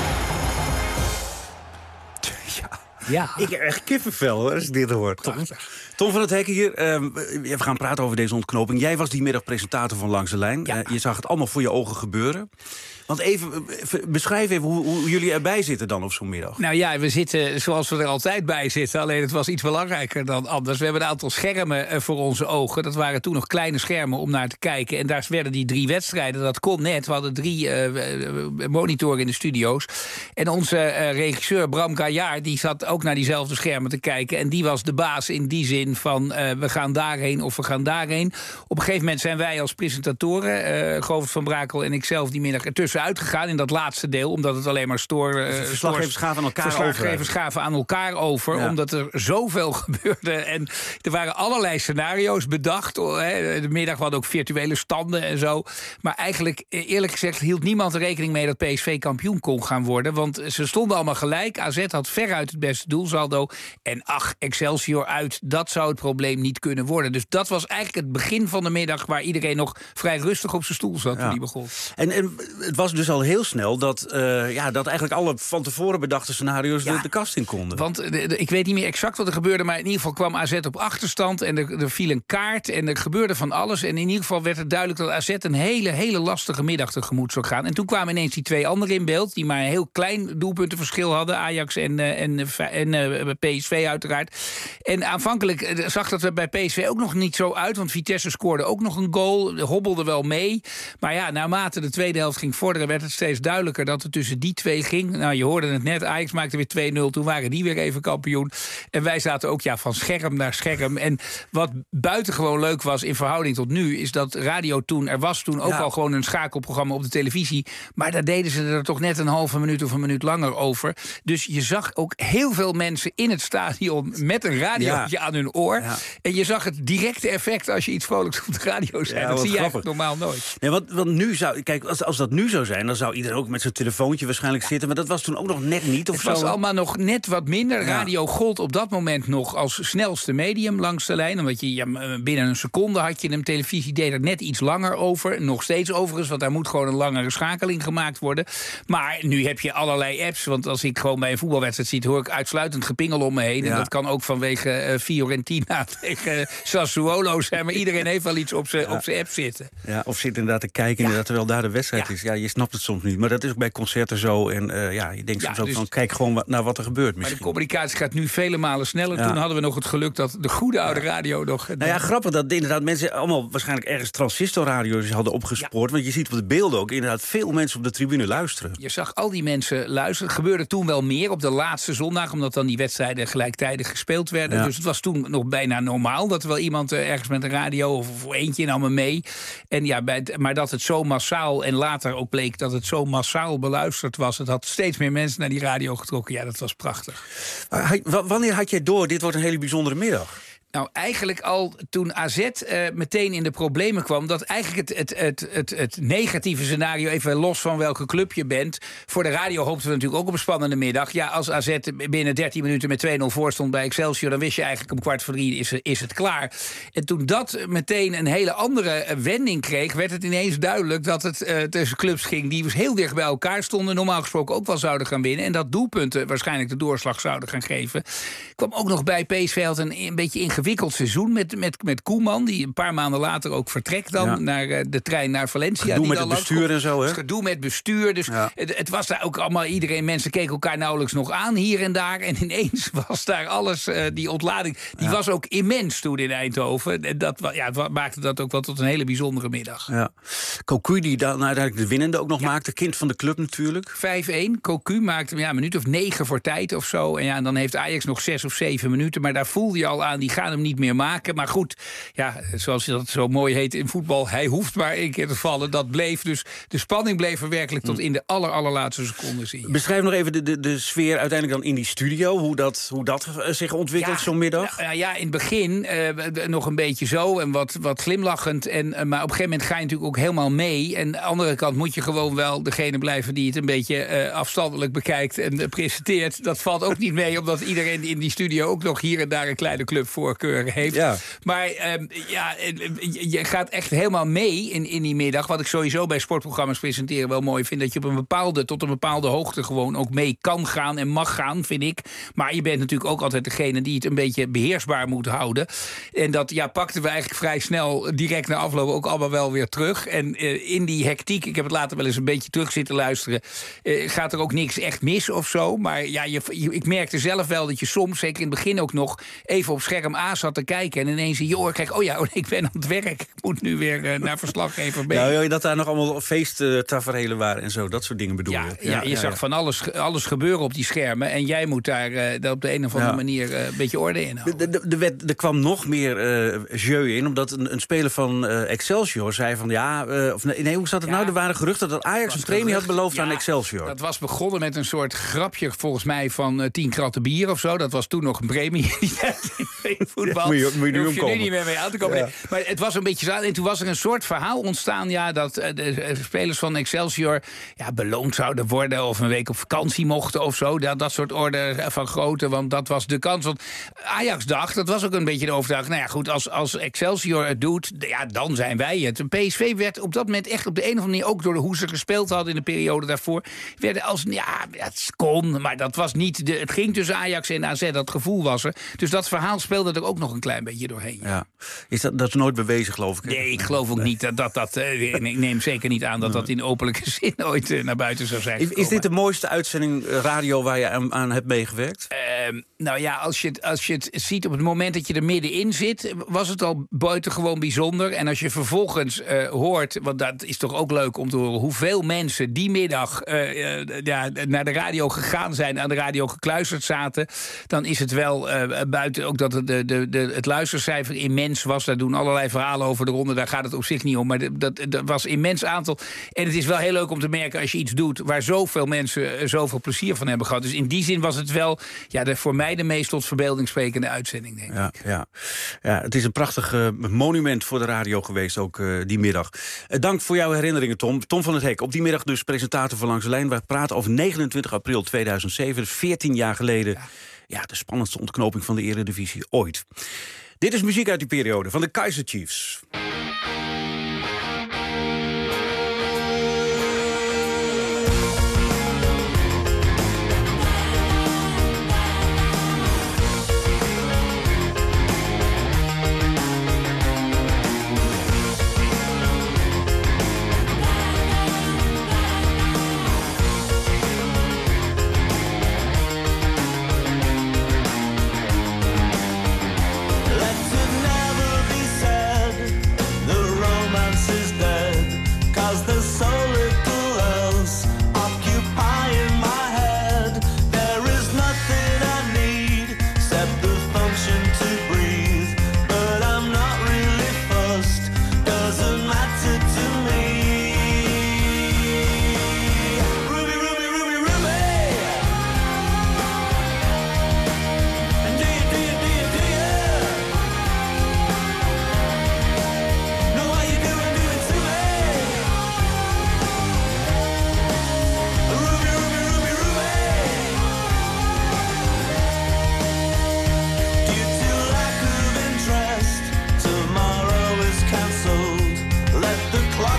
Ja, ik heb echt kippenvel hoor, als ik dit hoor. Tom, Tom van het Hekken hier. Uh, we gaan praten over deze ontknoping. Jij was die middag presentator van Langs de Lijn. Ja. Uh, je zag het allemaal voor je ogen gebeuren. Want even, beschrijf even hoe, hoe jullie erbij zitten dan op zo'n middag. Nou ja, we zitten zoals we er altijd bij zitten. Alleen het was iets belangrijker dan anders. We hebben een aantal schermen voor onze ogen. Dat waren toen nog kleine schermen om naar te kijken. En daar werden die drie wedstrijden. Dat kon net. We hadden drie uh, monitoren in de studio's. En onze uh, regisseur Bram Gaillard, die zat ook naar diezelfde schermen te kijken. En die was de baas in die zin van uh, we gaan daarheen of we gaan daarheen. Op een gegeven moment zijn wij als presentatoren, uh, Govert van Brakel en ikzelf die middag ertussen eruit gegaan in dat laatste deel, omdat het alleen maar stoor... Uh, dus verslaggevers gaven aan elkaar verslaggevers over. gaven aan elkaar over, ja. omdat er zoveel gebeurde. En er waren allerlei scenario's bedacht. Hè. De middag hadden ook virtuele standen en zo. Maar eigenlijk, eerlijk gezegd, hield niemand er rekening mee dat P S V kampioen kon gaan worden. Want ze stonden allemaal gelijk. A Z had veruit het beste doelsaldo. En ach, Excelsior uit, dat zou het probleem niet kunnen worden. Dus dat was eigenlijk het begin van de middag waar iedereen nog vrij rustig op zijn stoel zat toen ja. die begon. En, en het was dus al heel snel dat, uh, ja, dat eigenlijk alle van tevoren bedachte scenario's ja. de, de kast in konden. Want de, de, ik weet niet meer exact wat er gebeurde, maar in ieder geval kwam A Z op achterstand en er, er viel een kaart en er gebeurde van alles. En in ieder geval werd het duidelijk dat A Z een hele, hele lastige middag tegemoet zou gaan. En toen kwamen ineens die twee anderen in beeld, die maar een heel klein doelpuntenverschil hadden. Ajax en, en, en, en P S V uiteraard. En aanvankelijk zag dat er bij P S V ook nog niet zo uit, want Vitesse scoorde ook nog een goal, hobbelde wel mee. Maar ja, naarmate de tweede helft ging vorderen, werd het steeds duidelijker dat het tussen die twee ging. Nou, je hoorde het net, Ajax maakte weer twee nul, toen waren die weer even kampioen. En wij zaten ook ja, van scherm naar scherm. En wat buitengewoon leuk was in verhouding tot nu, is dat radio toen, er was toen ook ja. al gewoon een schakelprogramma op de televisie. Maar daar deden ze er toch net een halve minuut of een minuut langer over. Dus je zag ook heel veel mensen in het stadion met een radiootje ja. aan hun oor. Ja. En je zag het directe effect als je iets vrolijks op de radio zei. Ja, dat zie je eigenlijk normaal nooit. Nee, want, want nu zou, kijk, als, als dat nu zou zijn, dan zou iedereen ook met zijn telefoontje waarschijnlijk ja. zitten. Maar dat was toen ook nog net niet. Of het was zo. allemaal nog net wat minder. Ja. Radio gold op dat moment nog als snelste medium langs de lijn. Omdat je ja, binnen een seconde had je hem. Televisie deed er net iets langer over. Nog steeds overigens, want daar moet gewoon een langere schakeling gemaakt worden. Maar nu heb je allerlei apps. Want als ik gewoon bij een voetbalwedstrijd zit, hoor ik uitsluitend gepingel om me heen. Ja. En dat kan ook vanwege uh, Fiorentina tegen uh, Sassuolo zijn. Maar iedereen heeft wel iets op zijn ja. op zijn app zitten. Ja, of zit inderdaad te kijken ja. inderdaad, terwijl daar de wedstrijd ja. is. Ja, je snapt het soms niet. Maar dat is ook bij concerten zo. En uh, ja, je denkt ja, soms ook dus, van, kijk gewoon wat, naar wat er gebeurt misschien. Maar de communicatie gaat nu vele malen sneller. Ja. Toen hadden we nog het geluk dat de goede oude ja. radio nog... Nou ja, grappig dat inderdaad mensen allemaal waarschijnlijk ergens transistorradio's hadden opgespoord. Ja. Want je ziet op de beelden ook inderdaad veel mensen op de tribune luisteren. Je zag al die mensen luisteren. Het gebeurde toen wel meer op de laatste zondag, omdat dan die wedstrijden gelijktijdig gespeeld werden. Ja. Dus het was toen nog bijna normaal dat er wel iemand uh, ergens met een radio of voor eentje nam me mee. En ja, bij het, maar dat het zo massaal en later ook bleek dat het zo massaal beluisterd was. Het had steeds meer mensen naar die radio getrokken. Ja, dat was prachtig. Uh, wanneer had jij door, dit wordt een hele bijzondere middag? Nou, eigenlijk al toen A Z uh, meteen in de problemen kwam, dat eigenlijk het, het, het, het, het negatieve scenario, even los van welke club je bent. Voor de radio hoopten we natuurlijk ook op een spannende middag. Ja, als A Z binnen dertien minuten met twee nul voor stond bij Excelsior, dan wist je eigenlijk om kwart voor drie is, is het klaar. En toen dat meteen een hele andere wending kreeg, werd het ineens duidelijk dat het uh, tussen clubs ging die dus heel dicht bij elkaar stonden, normaal gesproken ook wel zouden gaan winnen. En dat doelpunten waarschijnlijk de doorslag zouden gaan geven. Kwam ook nog bij P S V had een, een beetje ingewikkeld ingewikkeld seizoen met, met, met Koeman, die een paar maanden later ook vertrekt dan ja. naar uh, de trein naar Valencia. Gedoe met het bestuur en zo, hè? Dus gedoe met bestuur. Dus ja. het, het was daar ook allemaal, iedereen, mensen keken elkaar nauwelijks nog aan hier en daar. En ineens was daar alles, uh, die ontlading, die ja. was ook immens toen in Eindhoven. En dat ja, maakte dat ook wel tot een hele bijzondere middag. Ja. Cocu, die dan uiteindelijk de winnende ook nog ja. maakte, kind van de club natuurlijk. vijf-één. Cocu maakte ja, een minuut of negen voor tijd of zo. En ja, dan heeft Ajax nog zes of zeven minuten. Maar daar voelde je al aan, die gaan hem niet meer maken. Maar goed, ja, zoals dat zo mooi heet in voetbal, hij hoeft maar één keer te vallen. Dat bleef dus, de spanning bleef er werkelijk tot in de aller, allerlaatste seconde zien. Beschrijf nog even de, de, de sfeer uiteindelijk dan in die studio, hoe dat, hoe dat zich ontwikkelt ja, zo'n middag. Nou, ja, in het begin uh, nog een beetje zo en wat, wat glimlachend. En, uh, maar op een gegeven moment ga je natuurlijk ook helemaal mee. En aan de andere kant moet je gewoon wel degene blijven die het een beetje uh, afstandelijk bekijkt en uh, presenteert. Dat valt ook niet mee, omdat iedereen in die studio ook nog hier en daar een kleine clubvoorkeur heeft. Ja. Maar uh, ja, je gaat echt helemaal mee in, in die middag. Wat ik sowieso bij sportprogramma's presenteren wel mooi vind, dat je op een bepaalde, tot een bepaalde hoogte gewoon ook mee kan gaan en mag gaan, vind ik. Maar je bent natuurlijk ook altijd degene die het een beetje beheersbaar moet houden. En dat ja, pakten we eigenlijk vrij snel direct na afloop ook allemaal wel weer terug. En uh, in die hectiek, ik heb het later wel eens een beetje terug zitten luisteren, uh, gaat er ook niks echt mis of zo. Maar ja, je, je, ik merkte zelf wel dat je soms, zeker in het begin ook nog, even op scherm A daarnaast zat te kijken en ineens zie je, joh, kijk, oh ja, oh, ik ben aan het werk. Ik moet nu weer uh, naar verslaggever B. Ja, dat daar nog allemaal feesttaferelen waren en zo, dat soort dingen bedoel ja, je. Ja, ja, je ja, zag ja. van alles, alles gebeuren op die schermen en jij moet daar uh, op de een of andere ja. manier uh, een beetje orde in houden. De, de, de, er kwam nog meer uh, jeu in, omdat een, een speler van uh, Excelsior zei van, ja, uh, of nee, hoe zat het ja, nou? Er waren geruchten dat Ajax een premie gerucht, had beloofd ja, aan Excelsior. Dat was begonnen met een soort grapje, volgens mij, van uh, tien kratten bier of zo. Dat was toen nog een premie in voetbal. Ja, moet je, moet je Daar hoef je nu niet meer mee aan te komen. Ja. Maar het was een beetje zo. En toen was er een soort verhaal ontstaan, ja, dat uh, de spelers van Excelsior ja, beloond zouden worden of een week op vakantie mochten of zo. Dat, dat soort orde van grootte, want dat was de kans. Want Ajax dacht, dat was ook een beetje de overtuiging, nou ja, goed, als, als Excelsior het doet, ja, dan zijn wij het. En P S V werd op dat moment echt op de een of andere manier, ook door de hoe ze gespeeld hadden in de periode daarvoor, werden als, ja, het kon, maar dat was niet, de, het ging tussen Ajax en A Z, dat gevoel was er. Dus dat verhaal speelde er ook nog een klein beetje doorheen. Ja. Is dat, dat is nooit bewezen, geloof ik? Hè? Nee, ik geloof ook nee. niet dat dat, dat uh, ik neem zeker niet aan dat dat in openlijke zin ooit uh, naar buiten zou zijn gekomen. Is, is dit de mooiste uitzending radio waar je aan, aan hebt meegewerkt? Uh, nou ja, als je, het, als je het ziet op het moment dat je er middenin zit, was het al buitengewoon bijzonder. En als je vervolgens uh, hoort, want dat is toch ook leuk om te horen, hoeveel mensen die middag uh, uh, ja, naar de radio gegaan zijn, aan de radio gekluisterd zaten, dan is het wel uh, buiten ook dat de, de, de, het luistercijfer immens was. Daar doen allerlei verhalen over de ronde, daar gaat het op zich niet om. Maar dat, dat was een immens aantal. En het is wel heel leuk om te merken als je iets doet waar zoveel mensen zoveel plezier van hebben gehad. Dus in die zin was het wel ja, de, voor mij de meest tot verbeelding sprekende uitzending, denk ja, ik. Ja. Ja, het is een prachtig uh, monument voor de radio geweest, ook uh, die middag. Uh, dank voor jouw herinneringen, Tom. Tom van het Hek, op die middag dus presentator van Langs de Lijn. We praten over negenentwintig april tweeduizend zeven, dus veertien jaar geleden. Ja. Ja, de spannendste ontknoping van de Eredivisie ooit. Dit is muziek uit die periode van de Kaizer Chiefs. The clock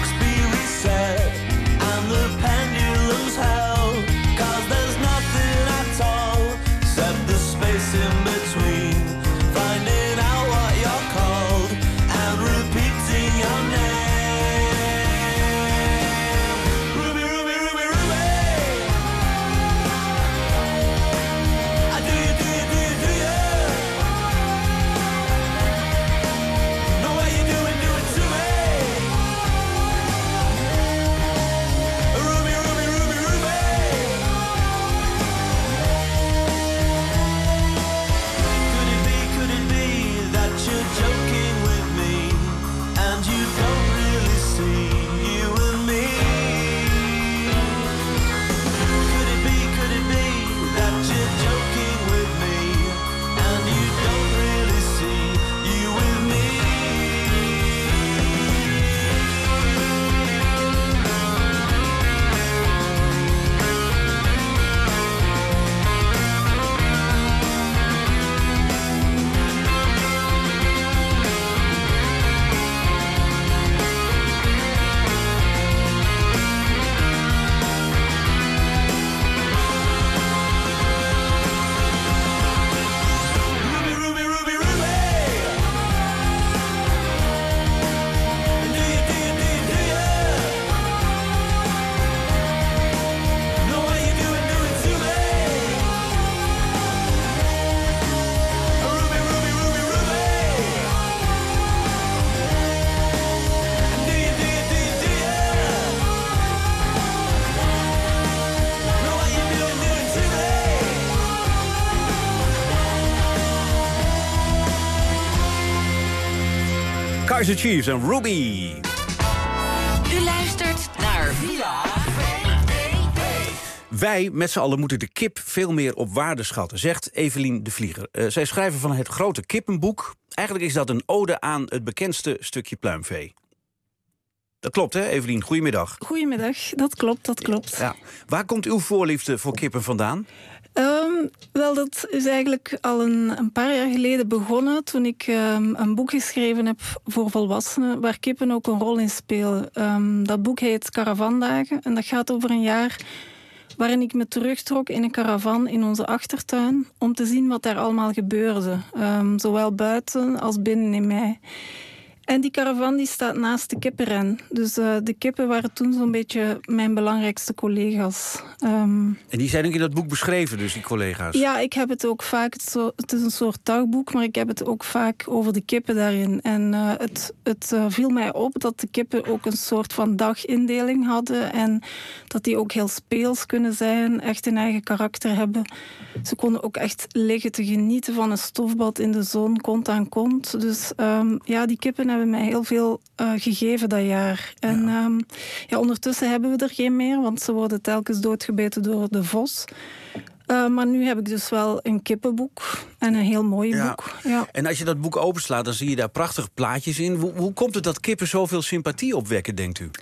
Kaiser Chiefs en Ruby. U luistert naar Villa V V. Wij met z'n allen moeten de kip veel meer op waarde schatten, zegt Evelien de Vlieger. Uh, zij schrijven van het grote kippenboek. Eigenlijk is dat een ode aan het bekendste stukje pluimvee. Dat klopt, hè, Evelien? Goedemiddag. Goedemiddag, dat klopt, dat klopt. Ja. Waar komt uw voorliefde voor kippen vandaan? Um, wel, dat is eigenlijk al een, een paar jaar geleden begonnen... toen ik um, een boek geschreven heb voor volwassenen... waar kippen ook een rol in spelen. Um, dat boek heet Caravandagen en dat gaat over een jaar... waarin ik me terugtrok in een caravan in onze achtertuin... om te zien wat daar allemaal gebeurde. Um, zowel buiten als binnen in mij. En die caravan die staat naast de kippenren. Dus uh, de kippen waren toen zo'n beetje mijn belangrijkste collega's. Um, en die zijn ook in dat boek beschreven, dus die collega's? Ja, ik heb het ook vaak... Het, zo, het is een soort dagboek, maar ik heb het ook vaak over de kippen daarin. En uh, het, het uh, viel mij op dat de kippen ook een soort van dagindeling hadden. En dat die ook heel speels kunnen zijn, echt een eigen karakter hebben. Ze konden ook echt liggen te genieten van een stofbad in de zon, kont aan kont. Dus um, ja, die kippen hebben mij heel veel uh, gegeven dat jaar. En ja. Um, ja, ondertussen hebben we er geen meer, want ze worden telkens doodgebeten door de vos. Uh, maar nu heb ik dus wel een kippenboek en een heel mooi ja. boek. Ja. En als je dat boek openslaat, dan zie je daar prachtige plaatjes in. Hoe, hoe komt het dat kippen zoveel sympathie opwekken, denkt u?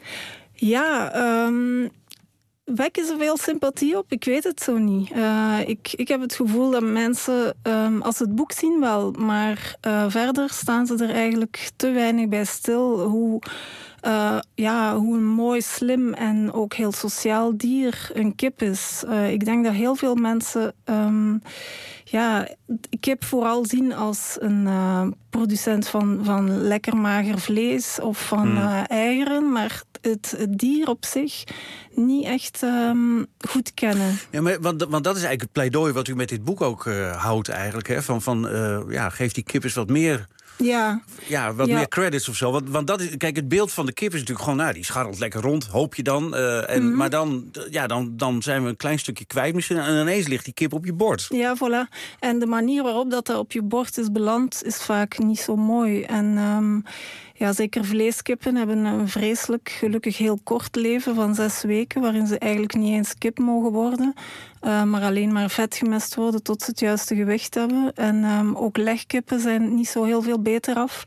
Ja, um, wekken ze veel sympathie op? Ik weet het zo niet. Uh, ik, ik heb het gevoel dat mensen, um, als ze het boek zien wel... maar uh, verder staan ze er eigenlijk te weinig bij stil... hoe, uh, ja, hoe een mooi, slim en ook heel sociaal dier een kip is. Uh, ik denk dat heel veel mensen... Um, ja, kip vooral zien als een uh, producent van, van lekker mager vlees... of van mm. uh, eieren, maar... Het, het dier op zich niet echt um, goed kennen. Ja, maar, want, want dat is eigenlijk het pleidooi wat u met dit boek ook uh, houdt eigenlijk. Hè? Van, van uh, ja, geef die kip eens wat meer... Ja. Ja, wat ja. meer credits of zo. Want, want dat is, kijk, het beeld van de kip is natuurlijk gewoon... nou, die scharrelt lekker rond, hoop je dan. Uh, en, mm-hmm. Maar dan, ja, dan, dan zijn we een klein stukje kwijt misschien... en ineens ligt die kip op je bord. Ja, voilà. En de manier waarop dat, dat op je bord is beland... is vaak niet zo mooi. En... Um, Ja, zeker vleeskippen hebben een vreselijk, gelukkig heel kort leven van zes weken... waarin ze eigenlijk niet eens kip mogen worden... Uh, maar alleen maar vet gemest worden tot ze het juiste gewicht hebben. En um, ook legkippen zijn niet zo heel veel beter af.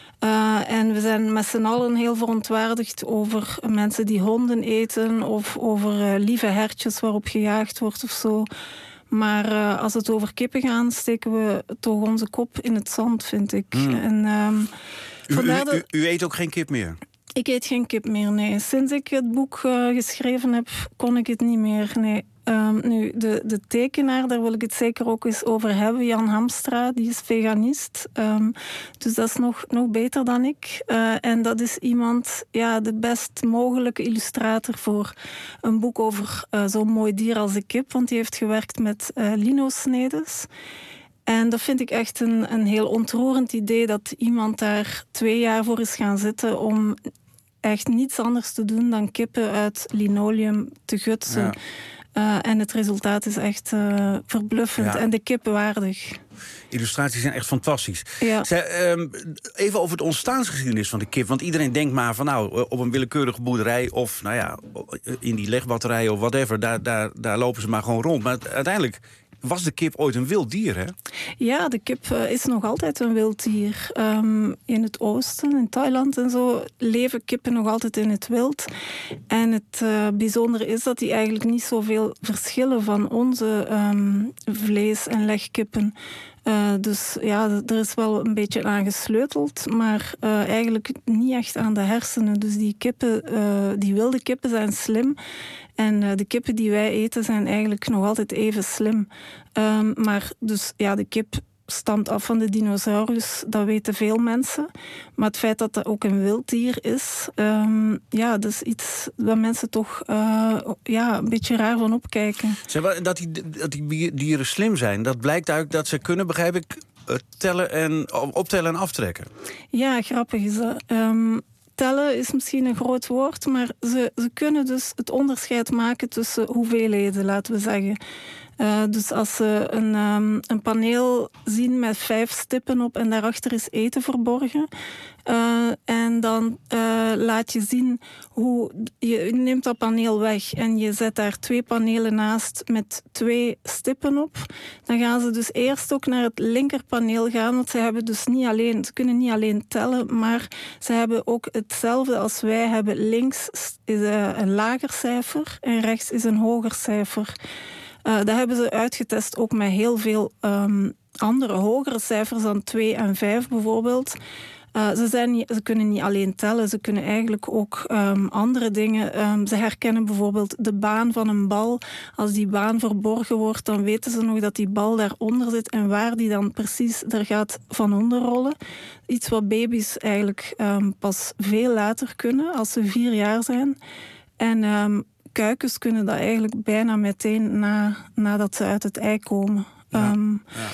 Uh, en we zijn met z'n allen heel verontwaardigd over mensen die honden eten... of over uh, lieve hertjes waarop gejaagd wordt of zo... Maar uh, als het over kippen gaat, steken we toch onze kop in het zand, vind ik. Mm. En, um, u, u, u, u eet ook geen kip meer? Ik eet geen kip meer, nee. Sinds ik het boek uh, geschreven heb, kon ik het niet meer, nee. Um, nu, de, de tekenaar, daar wil ik het zeker ook eens over hebben. Jan Hamstra, die is veganist. Um, dus dat is nog, nog beter dan ik. Uh, en dat is iemand, ja, de best mogelijke illustrator voor een boek over uh, zo'n mooi dier als de kip. Want die heeft gewerkt met uh, linosnedes. En dat vind ik echt een, een heel ontroerend idee... dat iemand daar twee jaar voor is gaan zitten... om echt niets anders te doen dan kippen uit linoleum te gutsen... Ja. Uh, en het resultaat is echt uh, verbluffend ja. en de kippen waardig. Illustraties zijn echt fantastisch. Ja. Zij, um, even over de ontstaansgeschiedenis van de kip. Want iedereen denkt maar van nou, op een willekeurige boerderij... of nou ja, in die legbatterij of whatever, daar, daar, daar lopen ze maar gewoon rond. Maar uiteindelijk... was de kip ooit een wild dier, hè? Ja, de kip uh, is nog altijd een wild dier. Um, in het oosten, in Thailand en zo, leven kippen nog altijd in het wild. En het uh, bijzondere is dat die eigenlijk niet zoveel verschillen van onze um, vlees- en legkippen. Uh, dus ja, er is wel een beetje aan gesleuteld, maar uh, eigenlijk niet echt aan de hersenen. Dus die kippen, uh, die wilde kippen zijn slim. En uh, de kippen die wij eten zijn eigenlijk nog altijd even slim. Um, maar dus ja, de kip stamt af van de dinosaurus, dat weten veel mensen. Maar het feit dat dat ook een wilddier is, um, ja, dat is iets waar mensen toch uh, ja, een beetje raar van opkijken. Zeg, dat, die, dat die dieren slim zijn, dat blijkt uit dat ze kunnen, begrijp ik, tellen en, optellen en aftrekken. Ja, grappig is dat. Um, Tellen is misschien een groot woord, maar ze, ze kunnen dus het onderscheid maken tussen hoeveelheden, laten we zeggen. Uh, dus als ze een, um, een paneel zien met vijf stippen op en daarachter is eten verborgen. Uh, en dan uh, laat je zien hoe je neemt dat paneel weg en je zet daar twee panelen naast met twee stippen op. Dan gaan ze dus eerst ook naar het linkerpaneel gaan, want ze hebben dus niet alleen, ze kunnen niet alleen tellen, maar ze hebben ook hetzelfde als wij hebben. Links is uh, een lager cijfer en rechts is een hoger cijfer. Uh, dat hebben ze uitgetest ook met heel veel um, andere hogere cijfers dan twee en vijf bijvoorbeeld. Uh, ze, zijn niet, ze kunnen niet alleen tellen, ze kunnen eigenlijk ook um, andere dingen. Um, ze herkennen bijvoorbeeld de baan van een bal. Als die baan verborgen wordt, dan weten ze nog dat die bal daaronder zit en waar die dan precies er gaat van onder rollen. Iets wat baby's eigenlijk um, pas veel later kunnen, als ze vier jaar zijn. En um, kuikens kunnen dat eigenlijk bijna meteen na, nadat ze uit het ei komen. Ja, um, ja.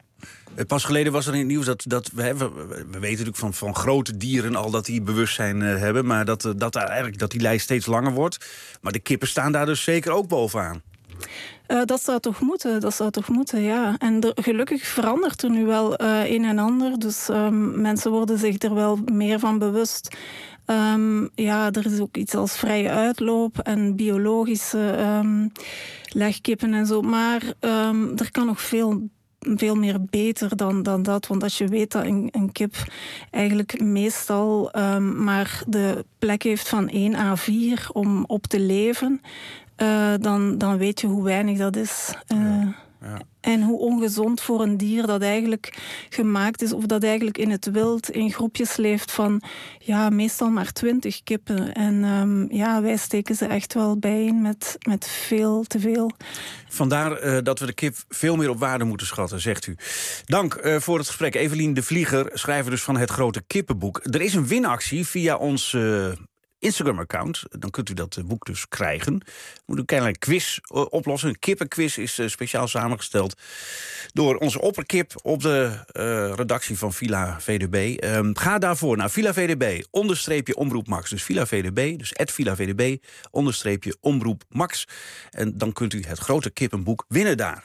Pas geleden was er in het nieuws dat, dat we, we, we weten natuurlijk van, van grote dieren al dat die bewustzijn uh, hebben, maar dat, dat, daar eigenlijk, dat die lijst steeds langer wordt. Maar de kippen staan daar dus zeker ook bovenaan. Uh, dat zou toch moeten, dat zou toch moeten, ja. En er, gelukkig verandert er nu wel uh, een en ander, dus um, mensen worden zich er wel meer van bewust. Um, ja, er is ook iets als vrije uitloop en biologische um, legkippen en zo, maar um, er kan nog veel veel meer beter dan, dan dat. Want als je weet dat een, een kip eigenlijk meestal um, maar de plek heeft van één à vier om op te leven, uh, dan, dan weet je hoe weinig dat is. Uh, ja. Ja. En hoe ongezond voor een dier dat eigenlijk gemaakt is, of dat eigenlijk in het wild in groepjes leeft van ja, meestal maar twintig kippen. En um, ja, wij steken ze echt wel bijeen met, met veel te veel. Vandaar uh, dat we de kip veel meer op waarde moeten schatten, zegt u. Dank uh, voor het gesprek. Evelien de Vlieger, schrijver dus van Het Grote Kippenboek. Er is een winactie via ons Uh, Instagram-account, dan kunt u dat boek dus krijgen. We moeten een kleine quiz oplossen. Een kippenquiz is uh, speciaal samengesteld door onze opperkip op de uh, redactie van Villa V D B. Um, ga daarvoor naar Villa V D B, onderstreepje Omroep Max. Dus Villa V D B, dus at Villa V D B, onderstreepje Omroep Max. En dan kunt u Het Grote Kippenboek winnen daar.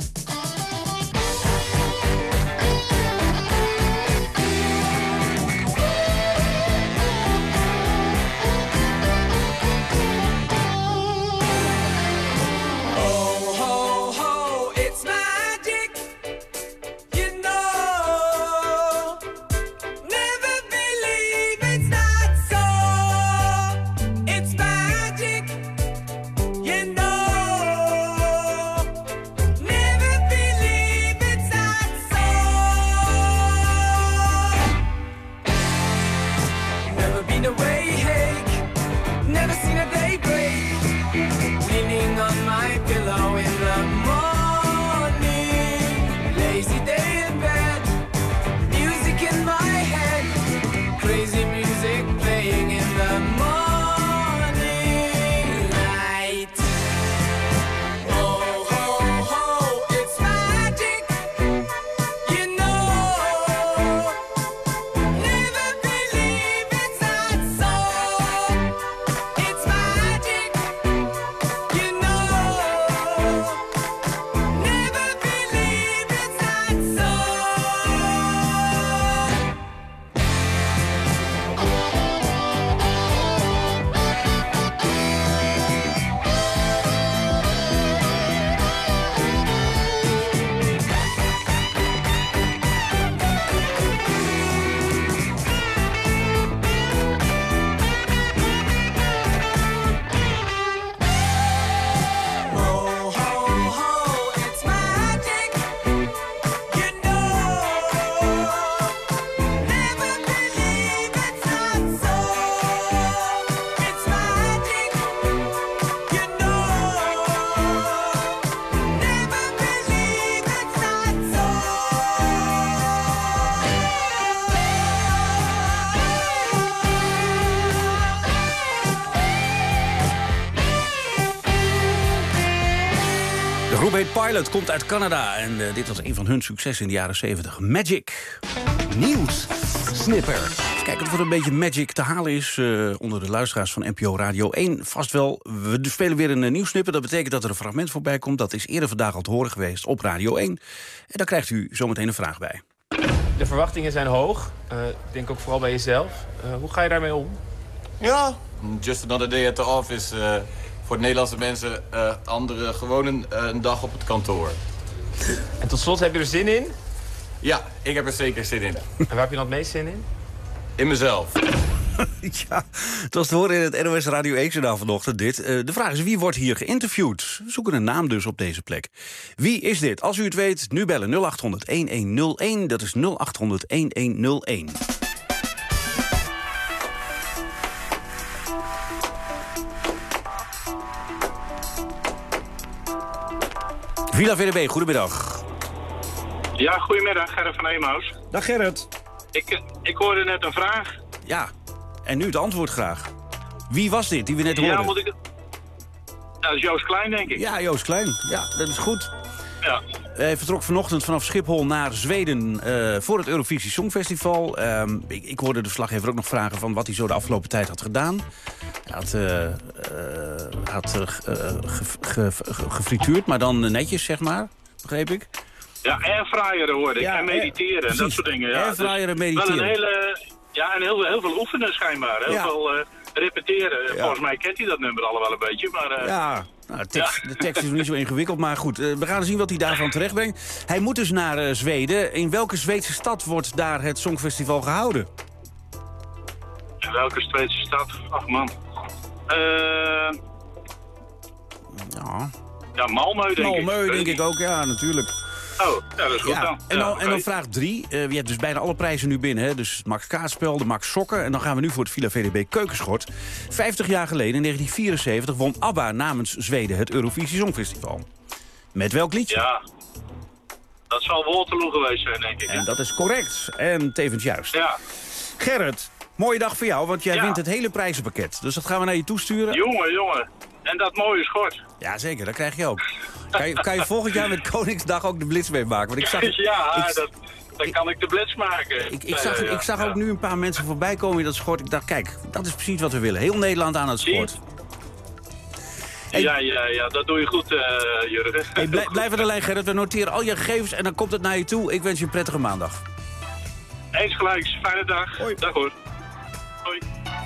De groep heet Pilot, komt uit Canada. En uh, dit was een van hun successen in de jaren zeventig. Magic. Nieuws. Snipper. Even kijken of er een beetje magic te halen is uh, onder de luisteraars van N P O Radio één. Vast wel, we spelen weer een uh, nieuw snippen. Dat betekent dat er een fragment voorbij komt. Dat is eerder vandaag al te horen geweest op Radio één. En daar krijgt u zometeen een vraag bij. De verwachtingen zijn hoog. Uh, ik denk ook vooral bij jezelf. Uh, hoe ga je daarmee om? Ja, just another day at the office. Uh, voor de Nederlandse mensen uh, andere gewoon een, uh, een dag op het kantoor. En tot slot, heb je er zin in? Ja, ik heb er zeker zin in. En waar heb je dan het meest zin in? In mezelf. Ja, het was te horen in het N O S Radio één-journaal vanochtend dit. Uh, de vraag is, wie wordt hier geïnterviewd? We zoeken een naam dus op deze plek. Wie is dit? Als u het weet, nu bellen nul acht honderd een een nul een. Dat is nul acht honderd een een nul een. Villa V D B, goedemiddag. Ja, goedemiddag, Gerrit van Eemhuis. Dag Gerrit. Ik, ik hoorde net een vraag. Ja, en nu het antwoord graag. Wie was dit die we net hoorden? Ja, moet ik... Nou, dat is Joost Klein, denk ik. Ja, Joost Klein. Ja, dat is goed. Ja. Hij vertrok vanochtend vanaf Schiphol naar Zweden uh, voor het Eurovisie Songfestival. Um, ik, ik hoorde de verslaggever ook nog vragen van wat hij zo de afgelopen tijd had gedaan. Hij had, uh, uh, had uh, ge, ge, ge, gefrituurd, maar dan netjes, zeg maar. Begreep ik? Ja, airfryeren hoorde ik. Ja, en mediteren air, en dat soort dingen. Ja. Airfryeren en dus mediteren. wel een hele, ja, en heel, heel veel oefenen schijnbaar. Heel ja. veel uh, repeteren. Ja. Volgens mij kent hij dat nummer al wel een beetje. Maar, uh, ja, nou, de, tekst, ja. de tekst is nog niet zo ingewikkeld, maar goed. Uh, we gaan zien wat hij daarvan terechtbrengt. Hij moet dus naar uh, Zweden. In welke Zweedse stad wordt daar het Songfestival gehouden? In welke Zweedse stad? Ach man. Uh, ja. ja, Malmö denk Malmö, ik. Malmö denk ik ook, ja, natuurlijk. Oh, ja, dat is goed ja. dan. En dan, ja, en dan okay. vraag drie. Uh, je hebt dus bijna alle prijzen nu binnen. Hè? Dus het Max Kaartspel, de Max Sokken. En dan gaan we nu voor het Villa V D B Keukenschort. Vijftig jaar geleden, in negentien vierenzeventig, won ABBA namens Zweden het Eurovisie Songfestival. Met welk liedje? Ja, dat zal Waterloo geweest zijn, denk ik. En dat is correct. En tevens juist. Ja. Gerrit, mooie dag voor jou, want jij ja. wint het hele prijzenpakket. Dus dat gaan we naar je toesturen. Jongen, jongen. En dat mooie schort. Ja, zeker. Dat krijg je ook. Kan je, kan je volgend jaar met Koningsdag ook de blitz meemaken? Want ik zag, ja, ik, dat, dan kan ik de blitz maken. Ik, ik zag, ja, ja, ik zag ja. ook nu een paar mensen voorbij komen in dat schort. Ik dacht, kijk, dat is precies wat we willen. Heel Nederland aan het schort. Hey. Ja, ja, ja, dat doe je goed, uh, Jurgen. Hey, blijf, blijf aan de lijn, Gerrit. We noteren al je gegevens en dan komt het naar je toe. Ik wens je een prettige maandag. Eens gelijks. Fijne dag. Hoi. Dag hoor. Hoi.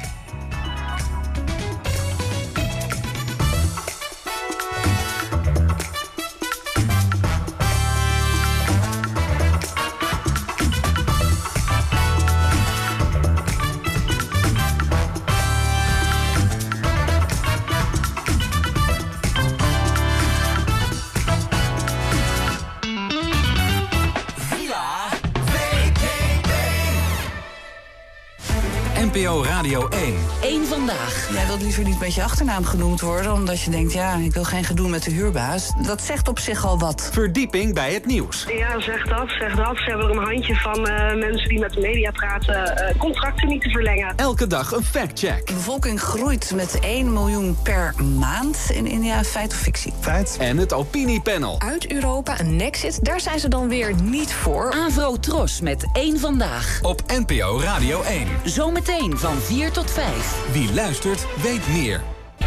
N P O Radio één. Eén vandaag. Jij wilt liever niet met je achternaam genoemd worden, omdat je denkt, ja, ik wil geen gedoe met de huurbaas. Dat zegt op zich al wat. Verdieping bij het nieuws. Ja, zeg dat, zeg dat. Ze hebben er een handje van uh, mensen die met de media praten uh, contracten niet te verlengen. Elke dag een factcheck. De bevolking groeit met één miljoen per maand in India. Feit of fictie? Feit. En het opiniepanel. Uit Europa, een Nexit, daar zijn ze dan weer niet voor. Avro Tros met één vandaag. Op N P O Radio één. Zometeen van vier tot vijf. Wie luistert, weet meer.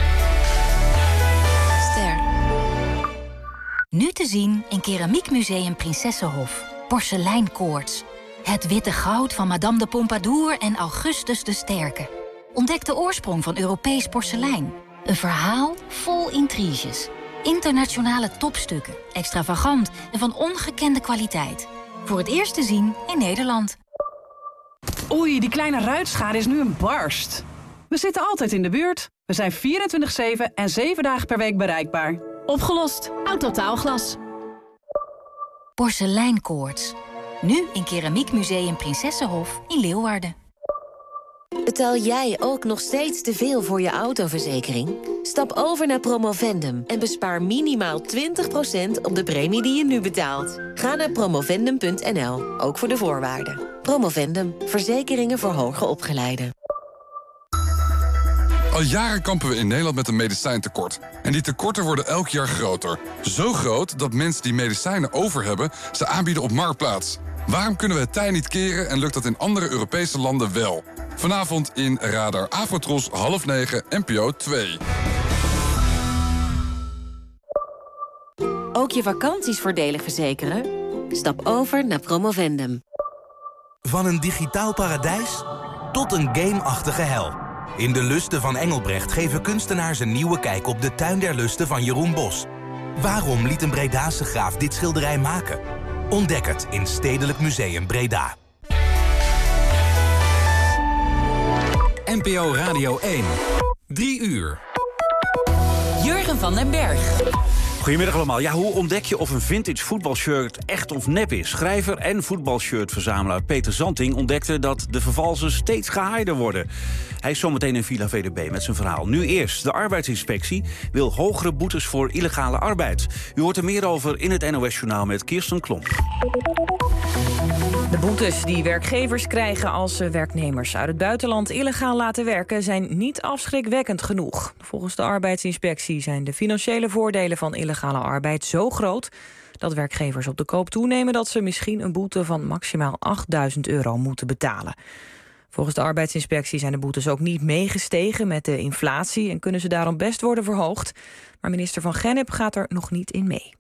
Ster. Nu te zien in Keramiekmuseum Prinsessenhof. Porseleinkoorts. Het witte goud van Madame de Pompadour en Augustus de Sterke. Ontdek de oorsprong van Europees porselein. Een verhaal vol intriges. Internationale topstukken. Extravagant en van ongekende kwaliteit. Voor het eerst te zien in Nederland. Oei, die kleine ruitschade is nu een barst. We zitten altijd in de buurt. We zijn vierentwintig zeven en zeven dagen per week bereikbaar. Opgelost. Autotaalglas. Porseleinkoorts. Nu in Keramiekmuseum Prinsessenhof in Leeuwarden. Betaal jij ook nog steeds te veel voor je autoverzekering? Stap over naar Promovendum en bespaar minimaal twintig procent op de premie die je nu betaalt. Ga naar promovendum punt n l, ook voor de voorwaarden. Promovendum, verzekeringen voor hoger opgeleiden. Al jaren kampen we in Nederland met een medicijntekort. En die tekorten worden elk jaar groter. Zo groot dat mensen die medicijnen over hebben ze aanbieden op Marktplaats. Waarom kunnen we het tij niet keren en lukt dat in andere Europese landen wel? Vanavond in Radar Afrotros, half negen, N P O twee. Ook je vakanties voordelig verzekeren? Stap over naar Promovendum. Van een digitaal paradijs tot een gameachtige hel. In de Lusten van Engelbrecht geven kunstenaars een nieuwe kijk op de Tuin der Lusten van Jeroen Bos. Waarom liet een Bredaanse graaf dit schilderij maken? Ontdek het in Stedelijk Museum Breda. N P O Radio één. Drie uur. Jurgen van den Berg. Goedemiddag allemaal. Ja, hoe ontdek je of een vintage voetbalshirt echt of nep is? Schrijver en voetbalshirtverzamelaar Peter Zanting ontdekte dat de vervalsen steeds gehaaierder worden. Hij is zometeen in Villa V D B met zijn verhaal. Nu eerst. De arbeidsinspectie wil hogere boetes voor illegale arbeid. U hoort er meer over in het N O S-journaal met Kirsten Klomp. De boetes die werkgevers krijgen als ze werknemers uit het buitenland illegaal laten werken zijn niet afschrikwekkend genoeg. Volgens de arbeidsinspectie zijn de financiële voordelen van illegale arbeid zo groot dat werkgevers op de koop toenemen dat ze misschien een boete van maximaal achtduizend euro moeten betalen. Volgens de arbeidsinspectie zijn de boetes ook niet meegestegen met de inflatie en kunnen ze daarom best worden verhoogd. Maar minister Van Gennep gaat er nog niet in mee.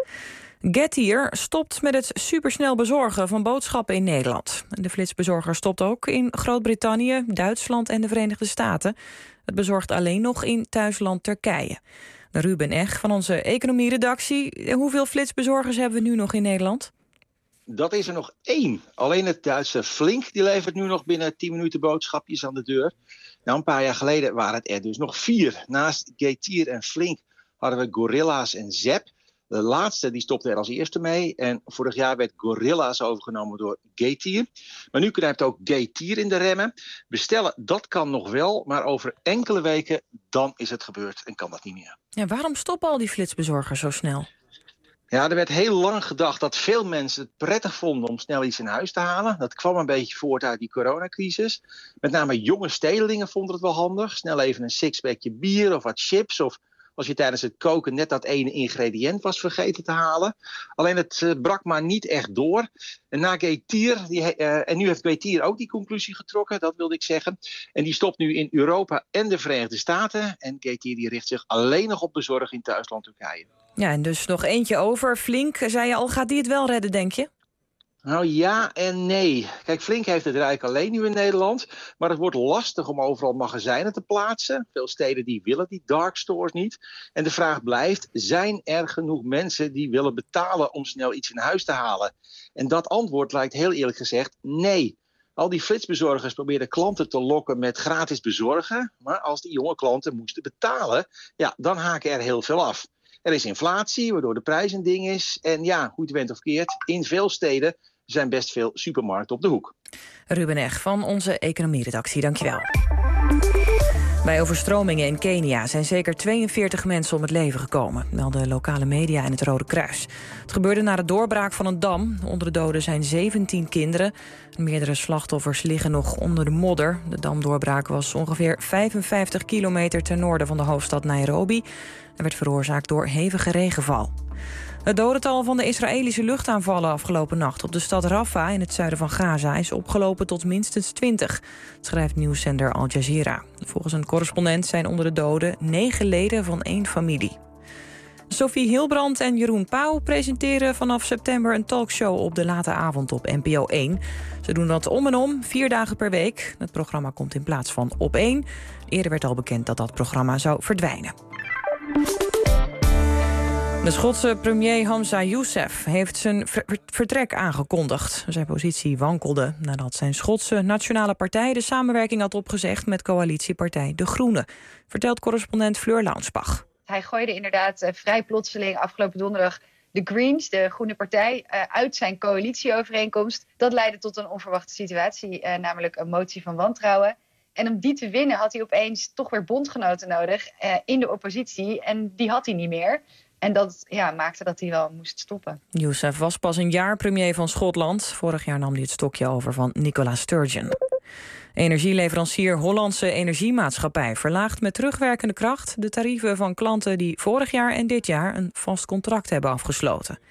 Getir stopt met het supersnel bezorgen van boodschappen in Nederland. De flitsbezorger stopt ook in Groot-Brittannië, Duitsland en de Verenigde Staten. Het bezorgt alleen nog in thuisland Turkije. Ruben Eg van onze economieredactie. Hoeveel flitsbezorgers hebben we nu nog in Nederland? Dat is er nog één. Alleen het Duitse Flink die levert nu nog binnen tien minuten boodschapjes aan de deur. Nou, een paar jaar geleden waren het er dus nog vier. Naast Getir en Flink hadden we Gorilla's en Zep. De laatste die stopte er als eerste mee. En vorig jaar werd Gorilla's overgenomen door Getir. Maar nu knijpt ook Getir in de remmen. Bestellen, dat kan nog wel. Maar over enkele weken, dan is het gebeurd en kan dat niet meer. Ja, waarom stoppen al die flitsbezorgers zo snel? Ja, er werd heel lang gedacht dat veel mensen het prettig vonden om snel iets in huis te halen. Dat kwam een beetje voort uit die coronacrisis. Met name jonge stedelingen vonden het wel handig. Snel even een sixpackje bier of wat chips of als je tijdens het koken net dat ene ingrediënt was vergeten te halen. Alleen het uh, brak maar niet echt door. En na Getir, die, uh, en nu heeft Getir ook die conclusie getrokken, dat wilde ik zeggen. En die stopt nu in Europa en de Verenigde Staten. En Getir die richt zich alleen nog op de zorg in thuisland Turkije. Ja, en dus nog eentje over. Flink, zei je al, gaat die het wel redden, denk je? Nou ja en nee. Kijk, Flink heeft het rijk alleen nu in Nederland. Maar het wordt lastig om overal magazijnen te plaatsen. Veel steden die willen die dark stores niet. En de vraag blijft, zijn er genoeg mensen die willen betalen om snel iets in huis te halen? En dat antwoord lijkt heel eerlijk gezegd nee. Al die flitsbezorgers probeerden klanten te lokken met gratis bezorgen. Maar als die jonge klanten moesten betalen, ja, dan haken er heel veel af. Er is inflatie, waardoor de prijs een ding is. En ja, hoe het went of keert, in veel steden zijn best veel supermarkten op de hoek. Ruben Eg van onze economieredactie, dankjewel. Bij overstromingen in Kenia zijn zeker tweeënveertig mensen om het leven gekomen, melden lokale media en het Rode Kruis. Het gebeurde na de doorbraak van een dam. Onder de doden zijn zeventien kinderen. Meerdere slachtoffers liggen nog onder de modder. De damdoorbraak was ongeveer vijfenvijftig kilometer ten noorden van de hoofdstad Nairobi en werd veroorzaakt door hevige regenval. Het dodental van de Israëlische luchtaanvallen afgelopen nacht op de stad Rafah in het zuiden van Gaza is opgelopen tot minstens twintig, schrijft nieuwszender Al Jazeera. Volgens een correspondent zijn onder de doden negen leden van één familie. Sophie Hilbrand en Jeroen Pauw presenteren vanaf september een talkshow op de late avond op N P O één. Ze doen dat om en om, vier dagen per week. Het programma komt in plaats van Op één. Eerder werd al bekend dat dat programma zou verdwijnen. De Schotse premier Hamza Youssef heeft zijn vertrek aangekondigd. Zijn positie wankelde nadat zijn Schotse Nationale Partij de samenwerking had opgezegd met coalitiepartij De Groenen, vertelt correspondent Fleur Launsbach. Hij gooide inderdaad uh, vrij plotseling afgelopen donderdag de Greens, de Groene Partij, uh, uit zijn coalitieovereenkomst. Dat leidde tot een onverwachte situatie, uh, namelijk een motie van wantrouwen. En om die te winnen had hij opeens toch weer bondgenoten nodig uh, in de oppositie. En die had hij niet meer. En dat ja, maakte dat hij wel moest stoppen. Youssef was pas een jaar premier van Schotland. Vorig jaar nam hij het stokje over van Nicola Sturgeon. Energieleverancier Hollandse Energiemaatschappij verlaagt met terugwerkende kracht de tarieven van klanten die vorig jaar en dit jaar een vast contract hebben afgesloten.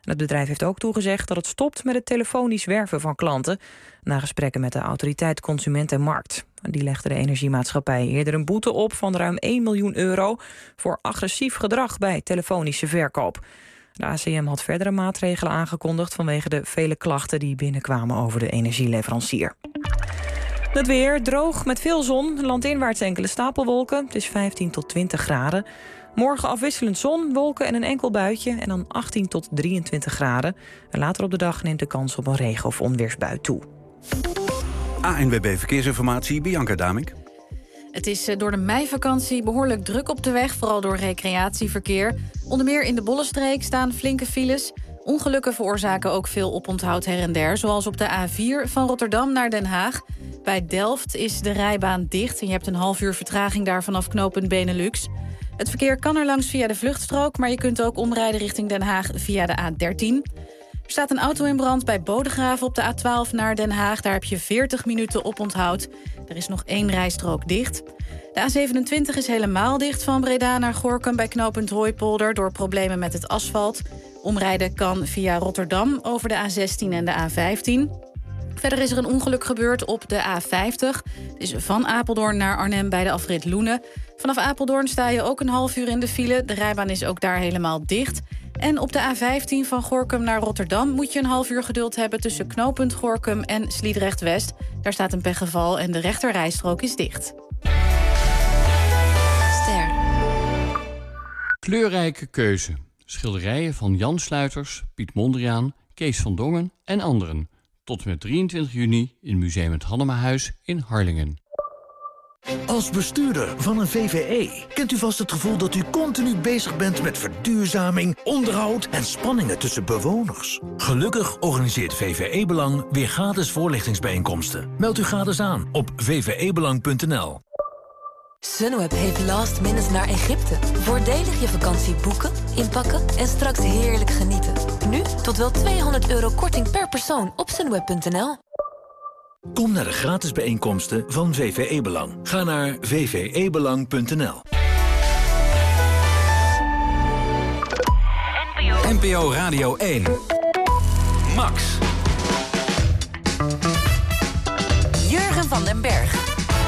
En het bedrijf heeft ook toegezegd dat het stopt met het telefonisch werven van klanten, na gesprekken met de autoriteit Consument en Markt. Die legde de energiemaatschappij eerder een boete op van ruim één miljoen euro voor agressief gedrag bij telefonische verkoop. De A C M had verdere maatregelen aangekondigd vanwege de vele klachten die binnenkwamen over de energieleverancier. Het weer droog met veel zon, landinwaarts enkele stapelwolken. Het is vijftien tot twintig graden. Morgen afwisselend zon, wolken en een enkel buitje en dan achttien tot drieëntwintig graden. En later op de dag neemt de kans op een regen- of onweersbui toe. A N W B Verkeersinformatie, Bianca Damink. Het is door de meivakantie behoorlijk druk op de weg, vooral door recreatieverkeer. Onder meer in de Bollenstreek staan flinke files. Ongelukken veroorzaken ook veel oponthoud her en der, zoals op de A vier van Rotterdam naar Den Haag. Bij Delft is de rijbaan dicht en je hebt een half uur vertraging daar vanaf knooppunt Benelux. Het verkeer kan er langs via de vluchtstrook, maar je kunt ook omrijden richting Den Haag via de A dertien. Er staat een auto in brand bij Bodegraven op de A twaalf naar Den Haag. Daar heb je veertig minuten oponthoud. Er is nog één rijstrook dicht. De A zevenentwintig is helemaal dicht van Breda naar Gorinchem bij knooppunt Hooipolder door problemen met het asfalt. Omrijden kan via Rotterdam over de A zestien en de A vijftien. Verder is er een ongeluk gebeurd op de A vijftig. Het is van Apeldoorn naar Arnhem bij de afrit Loenen. Vanaf Apeldoorn sta je ook een half uur in de file. De rijbaan is ook daar helemaal dicht. En op de A vijftien van Gorinchem naar Rotterdam moet je een half uur geduld hebben tussen knooppunt Gorinchem en Sliedrecht-West. Daar staat een pechgeval en de rechterrijstrook is dicht. Ster. Kleurrijke keuze. Schilderijen van Jan Sluiters, Piet Mondriaan, Kees van Dongen en anderen. Tot en met drieëntwintig juni in Museum het Hannemahuis in Harlingen. Als bestuurder van een V V E kent u vast het gevoel dat u continu bezig bent met verduurzaming, onderhoud en spanningen tussen bewoners. Gelukkig organiseert V V E Belang weer gratis voorlichtingsbijeenkomsten. Meld u gratis aan op v v e belang punt n l. Sunweb heeft last minute naar Egypte. Voordelig je vakantie boeken, inpakken en straks heerlijk genieten. Nu tot wel tweehonderd euro korting per persoon op sunweb punt n l. Kom naar de gratis bijeenkomsten van V V E Belang. Ga naar v v e belang punt n l. N P O Radio één. Max. Jurgen van den Berg.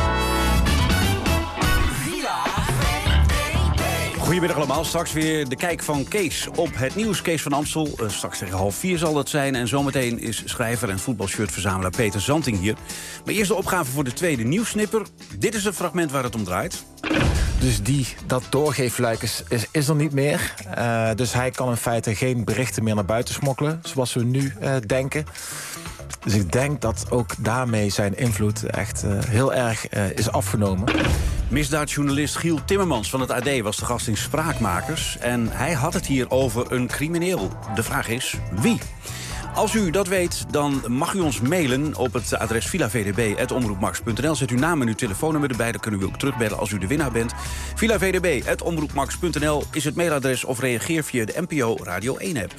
Goedemiddag allemaal. Straks weer de kijk van Kees op het nieuws. Kees van Amstel. Uh, straks tegen half vier zal dat zijn. En zometeen is schrijver en voetbalshirtverzamelaar Peter Zanting hier. Maar eerst de opgave voor de tweede nieuwssnipper. Dit is het fragment waar het om draait. Dus die, dat doorgeefluik is, is, is er niet meer. Uh, dus hij kan in feite geen berichten meer naar buiten smokkelen, zoals we nu uh, denken. Dus ik denk dat ook daarmee zijn invloed echt uh, heel erg uh, is afgenomen. Misdaadjournalist Giel Timmermans van het A D was de gast in Spraakmakers. En hij had het hier over een crimineel. De vraag is, wie? Als u dat weet, dan mag u ons mailen op het adres villa v d b apenstaartje omroepmax punt n l. Zet uw naam en uw telefoonnummer erbij, dan kunnen we u ook terugbellen als u de winnaar bent. villa v d b apenstaartje omroepmax punt n l is het mailadres of reageer via de N P O Radio één app.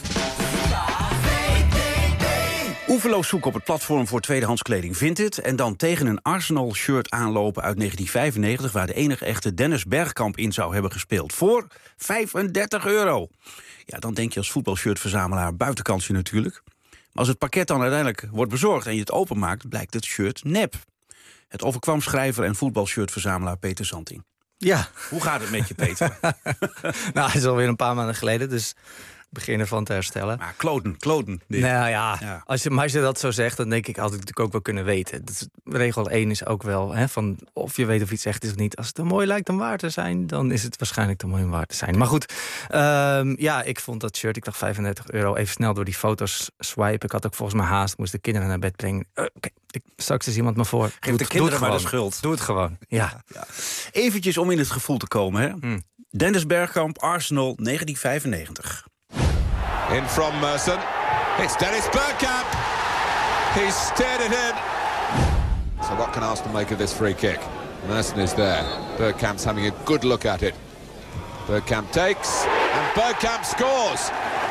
Oeverloos zoeken op het platform voor tweedehands kleding Vinted en dan tegen een Arsenal-shirt aanlopen uit negentien vijfennegentig... waar de enige echte Dennis Bergkamp in zou hebben gespeeld. Voor vijfendertig euro. Ja, dan denk je als voetbalshirtverzamelaar buitenkansje natuurlijk. Maar als het pakket dan uiteindelijk wordt bezorgd en je het openmaakt, blijkt het shirt nep. Het overkwam schrijver en voetbalshirtverzamelaar Peter Zanting. Ja. Hoe gaat het met je, Peter? Nou, het is alweer een paar maanden geleden, dus beginnen van te herstellen. Maar kloten, kloten. Dit. Nou ja, ja. Als, je, maar als je dat zo zegt, dan denk ik, had ik natuurlijk ook wel kunnen weten. Dus regel één is ook wel, hè, van of je weet of iets echt is of niet. Als het te mooi lijkt om waar te zijn, dan is het waarschijnlijk te mooi om waar te zijn. Maar goed, um, ja, ik vond dat shirt, ik dacht vijfendertig euro, even snel door die foto's swipen. Ik had ook volgens mij haast, moest de kinderen naar bed brengen. Uh, Oké, okay, straks is iemand me voor. Geef de het, kinderen maar de schuld. Doe het gewoon, ja. ja. Eventjes om in het gevoel te komen, hè. Hmm. Dennis Bergkamp, Arsenal, negentien vijfennegentig. In from Merson. It's Dennis Bergkamp. He's stared at him. So what can Arsenal make of this free kick? Merson is there. Bergkamp's having a good look at it. Bergkamp takes, and Bergkamp scores.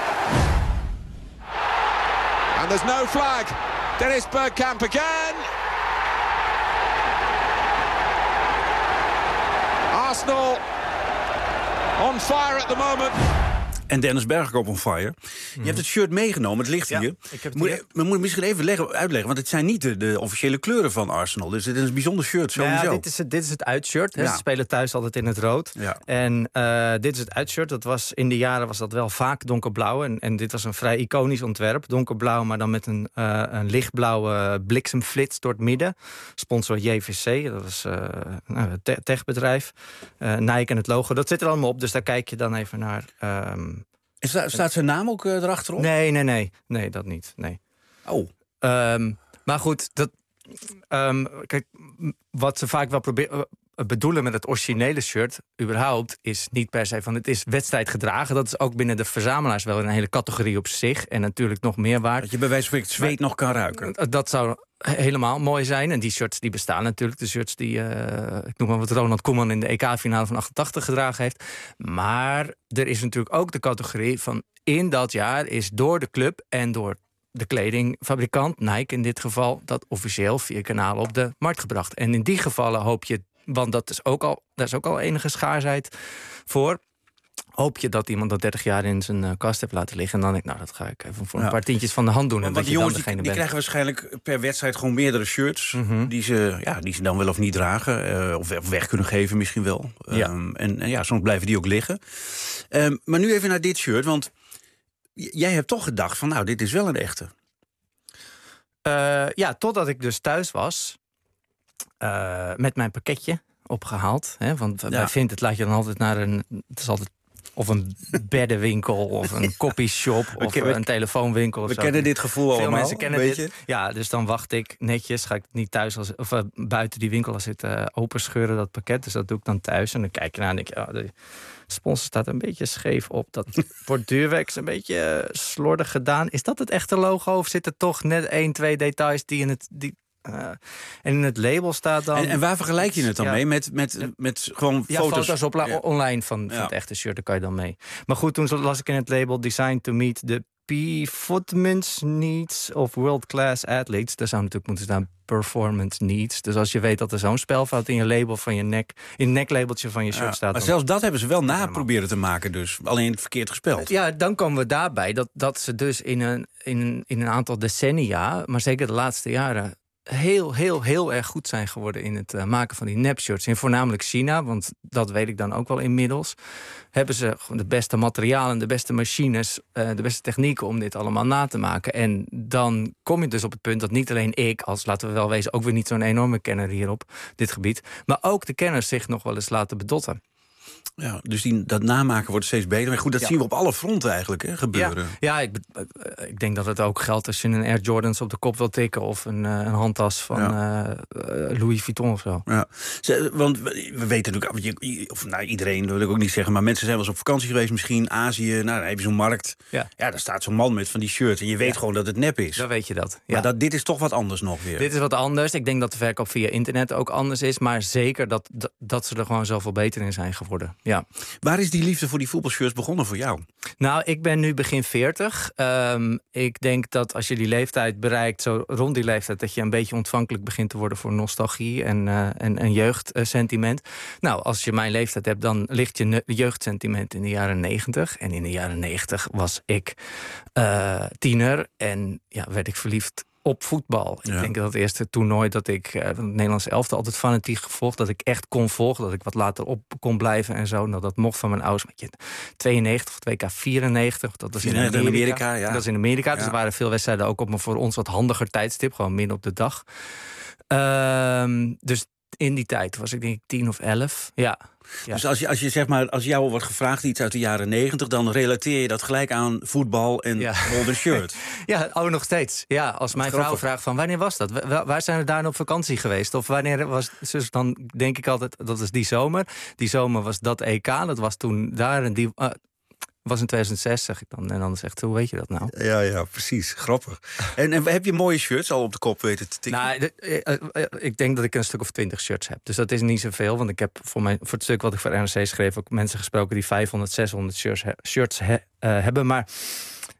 And there's no flag. Dennis Bergkamp again. Arsenal on fire at the moment. En Dennis Bergkamp on fire. Je hebt het shirt meegenomen, het ligt Ja, hier. ik heb het moet, hier. we moeten misschien even leggen, uitleggen, want het zijn niet de, de officiële kleuren van Arsenal. Dus het is een bijzonder shirt sowieso. Nou ja, dit, is het, dit is het uitshirt. Hè. Ja. Ze spelen thuis altijd in het rood. Ja. En uh, dit is het uitshirt. Dat was, in de jaren was dat wel vaak donkerblauw. En, en dit was een vrij iconisch ontwerp. Donkerblauw, maar dan met een, uh, een lichtblauwe bliksemflits door het midden. Sponsor J V C, dat was uh, nou, een te- techbedrijf. Uh, Nike en het logo, dat zit er allemaal op. Dus daar kijk je dan even naar. Um, En sta, staat zijn naam ook uh, erachterop? Nee, nee, nee. Nee, dat niet. Nee. Oh. Um, maar goed, dat, um, kijk, wat ze vaak wel proberen bedoelen met het originele shirt, überhaupt, is niet per se van het is wedstrijdgedragen. Dat is ook binnen de verzamelaars wel een hele categorie op zich. En natuurlijk nog meer waard. Dat je bij wijze van het zweet nog kan ruiken. Dat zou helemaal mooi zijn. En die shirts die bestaan natuurlijk. De shirts die, uh, ik noem maar wat Ronald Koeman in de E K-finale van achtentachtig gedragen heeft. Maar er is natuurlijk ook de categorie van in dat jaar is door de club en door de kledingfabrikant, Nike in dit geval, dat officieel via kanalen op de markt gebracht. En in die gevallen hoop je, want dat is ook al, daar is ook al enige schaarsheid voor, hoop je dat iemand dat dertig jaar in zijn uh, kast heeft laten liggen. En dan denk ik, nou, dat ga ik even voor een Ja. paar tientjes van de hand doen. En Want dat die je dan jongens die, degene die bent. krijgen waarschijnlijk per wedstrijd gewoon meerdere shirts. Mhm. die, ze, ja, die ze dan wel of niet dragen. Uh, of weg- weg kunnen geven misschien wel. Ja. Um, en, en ja, soms blijven die ook liggen. Um, maar nu even naar dit shirt. Want j- jij hebt toch gedacht van, nou, dit is wel een echte. Uh, ja, totdat ik dus thuis was uh, met mijn pakketje opgehaald. Hè, want Ja. bij Vinted laat je dan altijd naar een, het is altijd of een beddenwinkel of een copyshop of kennen- een telefoonwinkel. Of we zo. kennen dit gevoel Veel allemaal, mensen kennen weet dit. je? Ja, dus dan wacht ik netjes. Ga ik het niet thuis als, of uh, buiten die winkel als het uh, openscheuren, dat pakket. Dus dat doe ik dan thuis. En dan kijk je naar en denk je, oh, de sponsor staat een beetje scheef op. Dat borduurwerk een beetje uh, slordig gedaan. Is dat het echte logo of zitten toch net één, twee details die in het... Die, Uh, en in het label staat dan... En, en waar vergelijk je het dan Ja. mee? Met, met, met gewoon Ja, foto's? foto's, op la- Ja. online van, van Ja. het echte shirt, daar kan je dan mee. Maar goed, toen las ik in het label Designed to meet the performance needs of world-class athletes. Daar zou natuurlijk moeten staan performance needs. Dus als je weet dat er zo'n spelfout in je label van je nek, in het neklabeltje van je shirt Ja, staat... maar dan- zelfs dat hebben ze wel na proberen te maken dus. Alleen verkeerd gespeld. Ja, dan komen we daarbij dat, dat ze dus in een, in, een, in een aantal decennia, maar zeker de laatste jaren, heel, heel, heel erg goed zijn geworden in het uh, maken van die nepshirts. In voornamelijk China, want dat weet ik dan ook wel inmiddels. Hebben ze gewoon de beste materialen, de beste machines, uh, de beste technieken om dit allemaal na te maken. En dan kom je dus op het punt dat niet alleen ik, als laten we wel wezen, ook weer niet zo'n enorme kenner hier op dit gebied, maar ook de kenners zich nog wel eens laten bedotten. Ja, dus die, dat namaken wordt steeds beter. Maar goed, dat Ja. zien we op alle fronten eigenlijk hè, gebeuren. Ja, ja ik, be- uh, ik denk dat het ook geldt als je een Air Jordans op de kop wil tikken of een, uh, een handtas van uh, uh, Louis Vuitton of zo. Ja. Ze, want we we weten natuurlijk, je- of nou, iedereen, dat wil ik ook niet zeggen, maar mensen zijn wel eens op vakantie geweest, misschien Azië, nou, dan heb je zo'n markt. Ja. Ja, daar staat zo'n man met van die shirt en je weet Ja. gewoon dat het nep is. Dan weet je dat. Ja. Maar dat, dit is toch wat anders nog weer. Dit is wat anders. Ik denk dat de verkoop via internet ook anders is, maar zeker dat, dat, dat ze er gewoon zoveel beter in zijn geworden. Ja. Waar is die liefde voor die voetbalshirts begonnen voor jou? Nou, ik ben nu begin veertig. Um, ik denk dat als je die leeftijd bereikt, zo rond die leeftijd, dat je een beetje ontvankelijk begint te worden voor nostalgie en, uh, en, en jeugdsentiment. Nou, als je mijn leeftijd hebt, dan ligt je ne- jeugdsentiment in de jaren negentig. En in de jaren negentig was ik uh, tiener en ja, werd ik verliefd op voetbal. Ja. Ik denk dat het eerste toernooi dat ik uh, het Nederlandse elftal altijd fanatiek gevolgd, dat ik echt kon volgen, dat ik wat later op kon blijven en zo. Nou, dat mocht van mijn ouders. Met je tweeënnegentig of W K vierennegentig, dat was in Amerika. in Amerika, ja. Dat is in Amerika, dus Ja. er waren veel wedstrijden ook op een voor ons wat handiger tijdstip, gewoon midden op de dag. Um, dus in die tijd was ik denk ik tien of elf. Ja. Ja. Dus als je, als je zeg maar, als jou wordt gevraagd iets uit de jaren negentig, dan relateer je dat gelijk aan voetbal en Ja. golden shirt. Ja, oh, nog steeds. Ja, als mijn vrouw grappig. vraagt van wanneer was dat? Wa- Waar zijn we daar nou op vakantie geweest? Of wanneer was dus dan denk ik altijd dat is die zomer. Die zomer was dat E K. Dat was toen daar en die uh, was in tweeduizend zes zeg ik dan. En dan zegt hoe weet je dat nou? Ja, ja, precies. Grappig. En, en heb je mooie shirts al op de kop weten te tikken? Nou, de- eh, eh, ik denk dat ik een stuk of twintig shirts heb. Dus dat is niet zoveel. Want ik heb voor, mijn, voor het stuk wat ik voor R N C schreef ook mensen gesproken die vijfhonderd, zeshonderd shirts, he- shirts he- uh, hebben. Maar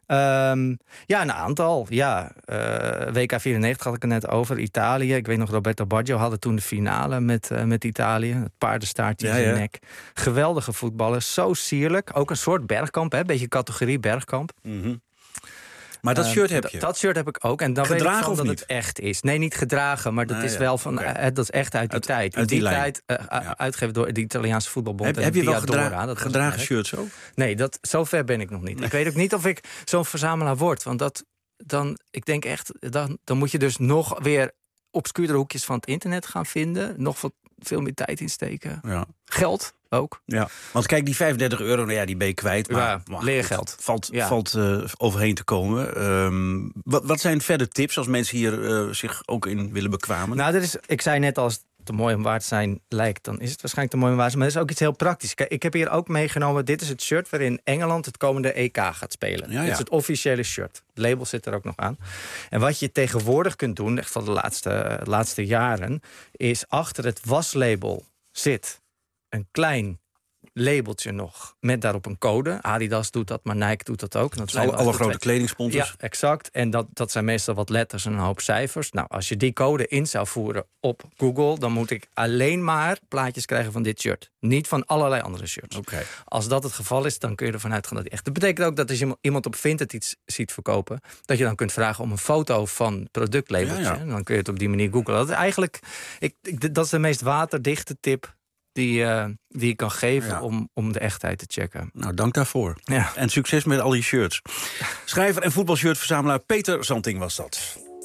Um, ja, een aantal. Ja, uh, W K vierennegentig had ik het net over. Italië. Ik weet nog, Roberto Baggio hadden toen de finale met, uh, met Italië. Het paardenstaartje in ja, zijn ja. nek. Geweldige voetballers. Zo sierlijk. Ook een soort Bergkamp, hè? Beetje categorie Bergkamp. Mm-hmm. Maar dat shirt heb je? Uh, dat shirt heb ik ook. En dan gedragen weet ik van of dat niet? het echt is. Nee, niet gedragen, maar dat ah, is ja. wel van. Okay. Uh, dat is echt uit die uit, tijd. Uit In die, die tijd uh, ja. uitgegeven door de Italiaanse voetbalbond. Heb, en heb je wel Diadora, gedra- dat gedragen shirts ook? Nee, dat, zover ben ik nog niet. Nee. Ik weet ook niet of ik zo'n verzamelaar word. Want dat, dan, ik denk echt, dan, dan moet je dus nog weer obscuurdere hoekjes van het internet gaan vinden. Nog wat, veel meer tijd insteken. Ja. Geld ook. Ja, want kijk, die vijfendertig euro, nou ja, die ben je kwijt. Maar, ja, maar leergeld. Valt, ja. valt uh, overheen te komen. Um, wat, wat zijn verder tips als mensen hier uh, zich ook in willen bekwamen? Nou, dat is, ik zei net, als het te mooi om waar te zijn lijkt, dan is het waarschijnlijk te mooi om waar te zijn. Maar dat is ook iets heel praktisch. Kijk, ik heb hier ook meegenomen, dit is het shirt waarin Engeland het komende E K gaat spelen. Ja, ja. Dit is het officiële shirt. Het label zit er ook nog aan. En wat je tegenwoordig kunt doen, echt van de laatste, laatste jaren, is achter het waslabel zit een klein labeltje nog, met daarop een code. Adidas doet dat, maar Nike doet dat ook. En dat zijn alle, alle grote twee... kledingsponsors. Ja, exact. En dat, dat zijn meestal wat letters en een hoop cijfers. Nou, als je die code in zou voeren op Google, dan moet ik alleen maar plaatjes krijgen van dit shirt. Niet van allerlei andere shirts. Okay. Als dat het geval is, dan kun je ervan uitgaan dat die echt... Dat betekent ook dat als je iemand op Vinted iets ziet verkopen, dat je dan kunt vragen om een foto van het productlabeltje. Ja, ja. En dan kun je het op die manier googlen. Dat is eigenlijk, ik, ik, dat is de meest waterdichte tip Die, uh, die ik kan geven ja. om, om de echtheid te checken. Nou, dank daarvoor. Ja. En succes met al die shirts. Schrijver en voetbalshirtverzamelaar Peter Zanting was dat.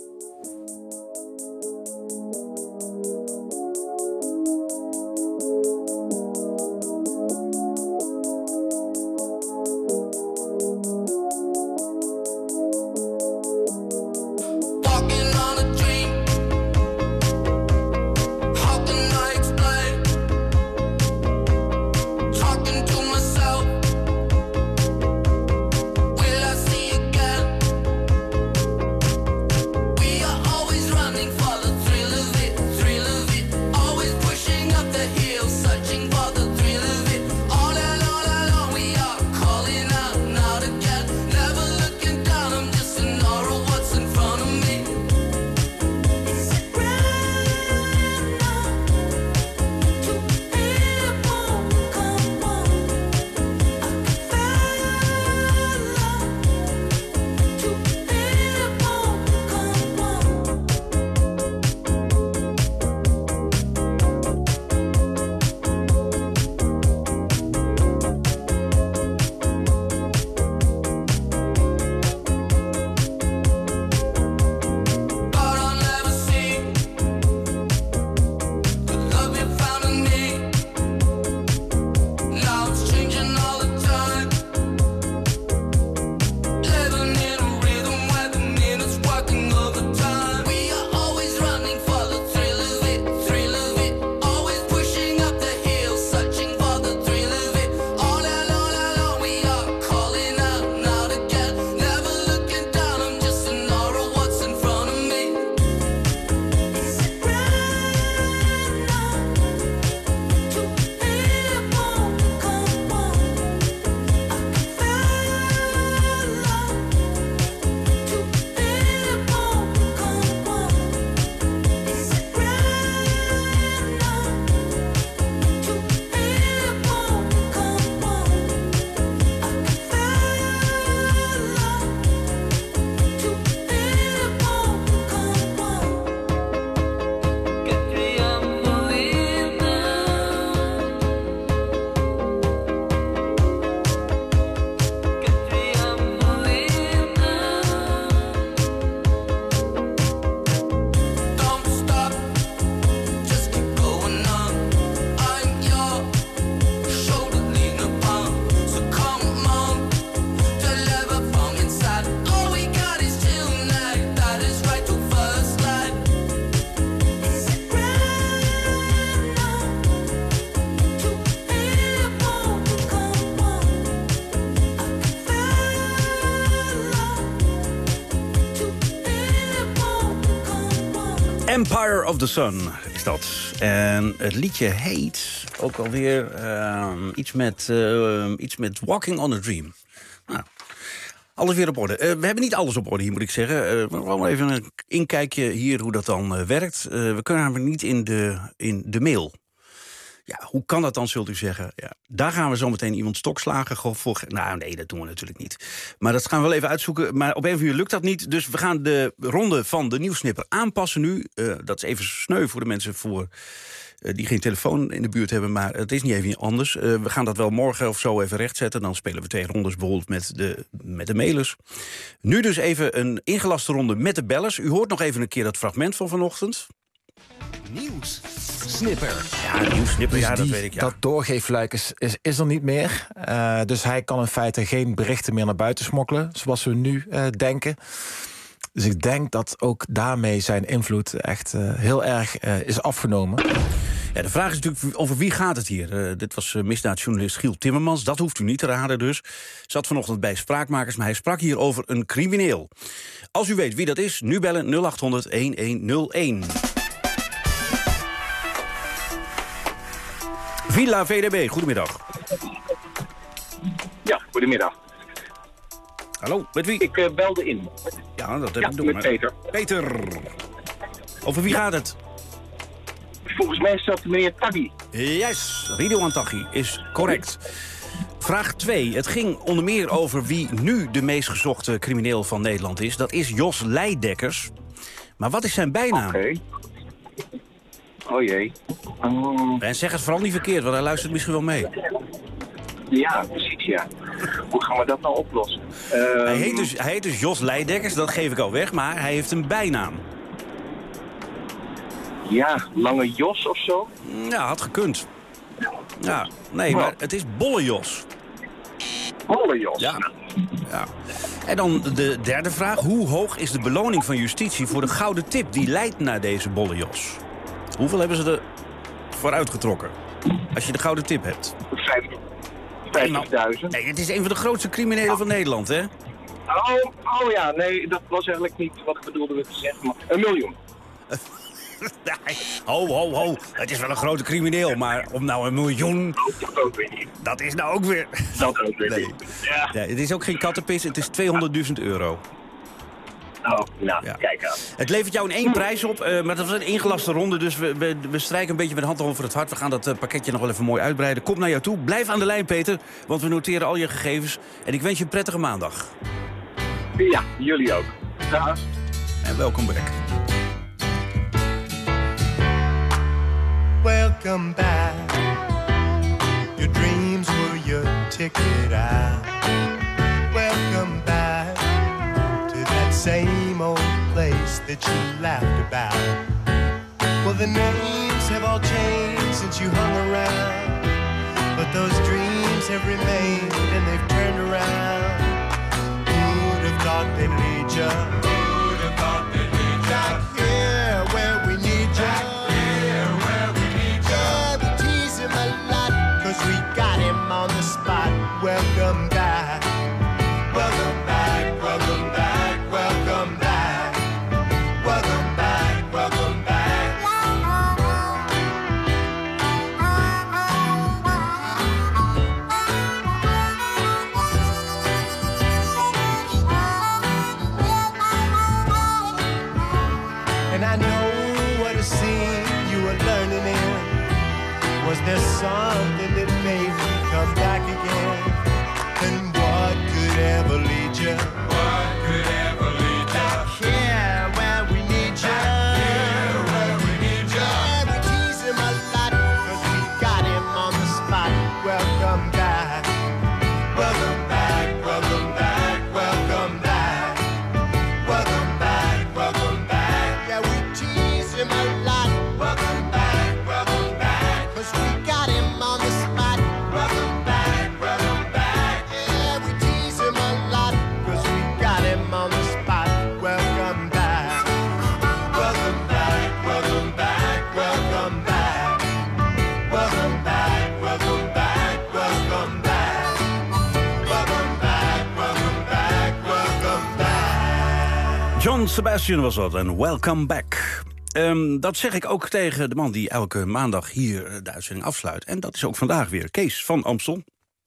Empire of the Sun is dat. En het liedje heet ook alweer uh, iets, met, uh, iets met Walking on a Dream. Nou, Alles weer op orde. Uh, we hebben niet alles op orde hier, moet ik zeggen. Uh, gewoon even een inkijkje hier hoe dat dan uh, werkt. Uh, we kunnen namelijk niet in de, in de mail. Ja, hoe kan dat dan, zult u zeggen? Ja, daar gaan we zo meteen iemand stokslagen voor. Nou, nee, dat doen we natuurlijk niet. Maar dat gaan we wel even uitzoeken. Maar op een of andere lukt dat niet. Dus we gaan de ronde van de nieuwssnipper aanpassen nu. Uh, dat is even sneu voor de mensen voor, uh, die geen telefoon in de buurt hebben. Maar het is niet even anders. Uh, we gaan dat wel morgen of zo even rechtzetten. Dan spelen we twee rondes bijvoorbeeld met de, met de mailers. Nu dus even een ingelaste ronde met de bellers. U hoort nog even een keer dat fragment van vanochtend. Nieuws. Snipper. Ja, nieuwssnipper, Dus ja, dat die, weet ik. Ja. Dat doorgeefluik is, is, is er niet meer. Uh, dus hij kan in feite geen berichten meer naar buiten smokkelen, zoals we nu uh, denken. Dus ik denk dat ook daarmee zijn invloed echt uh, heel erg uh, is afgenomen. Ja, de vraag is natuurlijk, over wie gaat het hier? Uh, dit was uh, misdaadjournalist Giel Timmermans. Dat hoeft u niet te raden dus. Zat vanochtend bij Spraakmakers, maar hij sprak hier over een crimineel. Als u weet wie dat is, nu bellen nul acht honderd een een nul een. Villa V D B, goedemiddag. Ja, goedemiddag. Hallo, met wie? Ik uh, belde in. Ja, dat heb ja, ik door. met maar... Peter. Peter. Over wie ja. gaat het? Volgens mij is dat meneer Taghi. Yes, Ridouan Taghi is correct. Vraag twee. Het ging onder meer over wie nu de meest gezochte crimineel van Nederland is. Dat is Jos Leidekkers. Maar wat is zijn bijnaam? Oké. Okay. Oh jee. Um... En zeg het vooral niet verkeerd, want hij luistert misschien wel mee. Ja, precies, ja. Hoe gaan we dat nou oplossen? Um... Hij, heet dus, hij heet dus Jos Leidekkers, dat geef ik al weg, maar hij heeft een bijnaam. Ja, Lange Jos of zo? Ja, had gekund. Ja, nee, maar het is Bolle Jos. Bolle Jos? Ja. ja. En dan de derde vraag. Hoe hoog is de beloning van justitie voor de gouden tip die leidt naar deze Bolle Jos? Hoeveel hebben ze er voor uitgetrokken? Als je de gouden tip hebt. vijftigduizend. Nee, het is een van de grootste criminelen van Nederland, hè? Oh, oh ja, nee, dat was eigenlijk niet wat ik bedoelde te zeggen. Maar een miljoen. Nee, ho, ho, ho. Het is wel een grote crimineel, maar om nou een miljoen... Dat ook weer niet. Dat is nou ook weer... Dat ook weer nee. niet. Ja. Ja, het is ook geen kattenpis, het is tweehonderdduizend euro. Oh, nou, ja. Kijk aan. Het levert jou in één prijs op, uh, maar dat was een ingelaste ronde... dus we, we, we strijken een beetje met de hand over het hart. We gaan dat uh, pakketje nog wel even mooi uitbreiden. Kom naar jou toe, blijf aan de lijn, Peter, want we noteren al je gegevens. En ik wens je een prettige maandag. Ja, jullie ook. Dag. En welkom back. Welcome back. Your dreams were your ticket out. Welcome back to that same old place that you laughed about. Well, the names have all changed since you hung around, but those dreams have remained and they've turned around. Who'd have thought they'd lead you? Who'd have thought they'd lead you? Back here where we need you. We got him on the spot. Welcome back. Welcome back. Welcome back. Welcome back. Welcome back. Welcome back. And I know what a scene you were learning in. Was there something that made you come back again? And what could ever lead you? What could ever lead you? Back here where we need you. Back here where we need you. Yeah, we tease him a lot, cause we got him on the spot. Welcome back. Welcome back, welcome back, welcome back. Welcome back, welcome back. Yeah, we tease him a lot. Welcome back, welcome back. Cause we got him on the spot. Welcome back, welcome back. Yeah, we tease him a lot. Cause we got him on the spot. Welcome back. Welcome back, welcome back, welcome back. Welcome back, welcome back, welcome back. Welcome back, welcome back, welcome back. John Sebastian was dat en welcome back. Um, dat zeg ik ook tegen de man die elke maandag hier de uitzending afsluit. En dat is ook vandaag weer Kees van Amstel.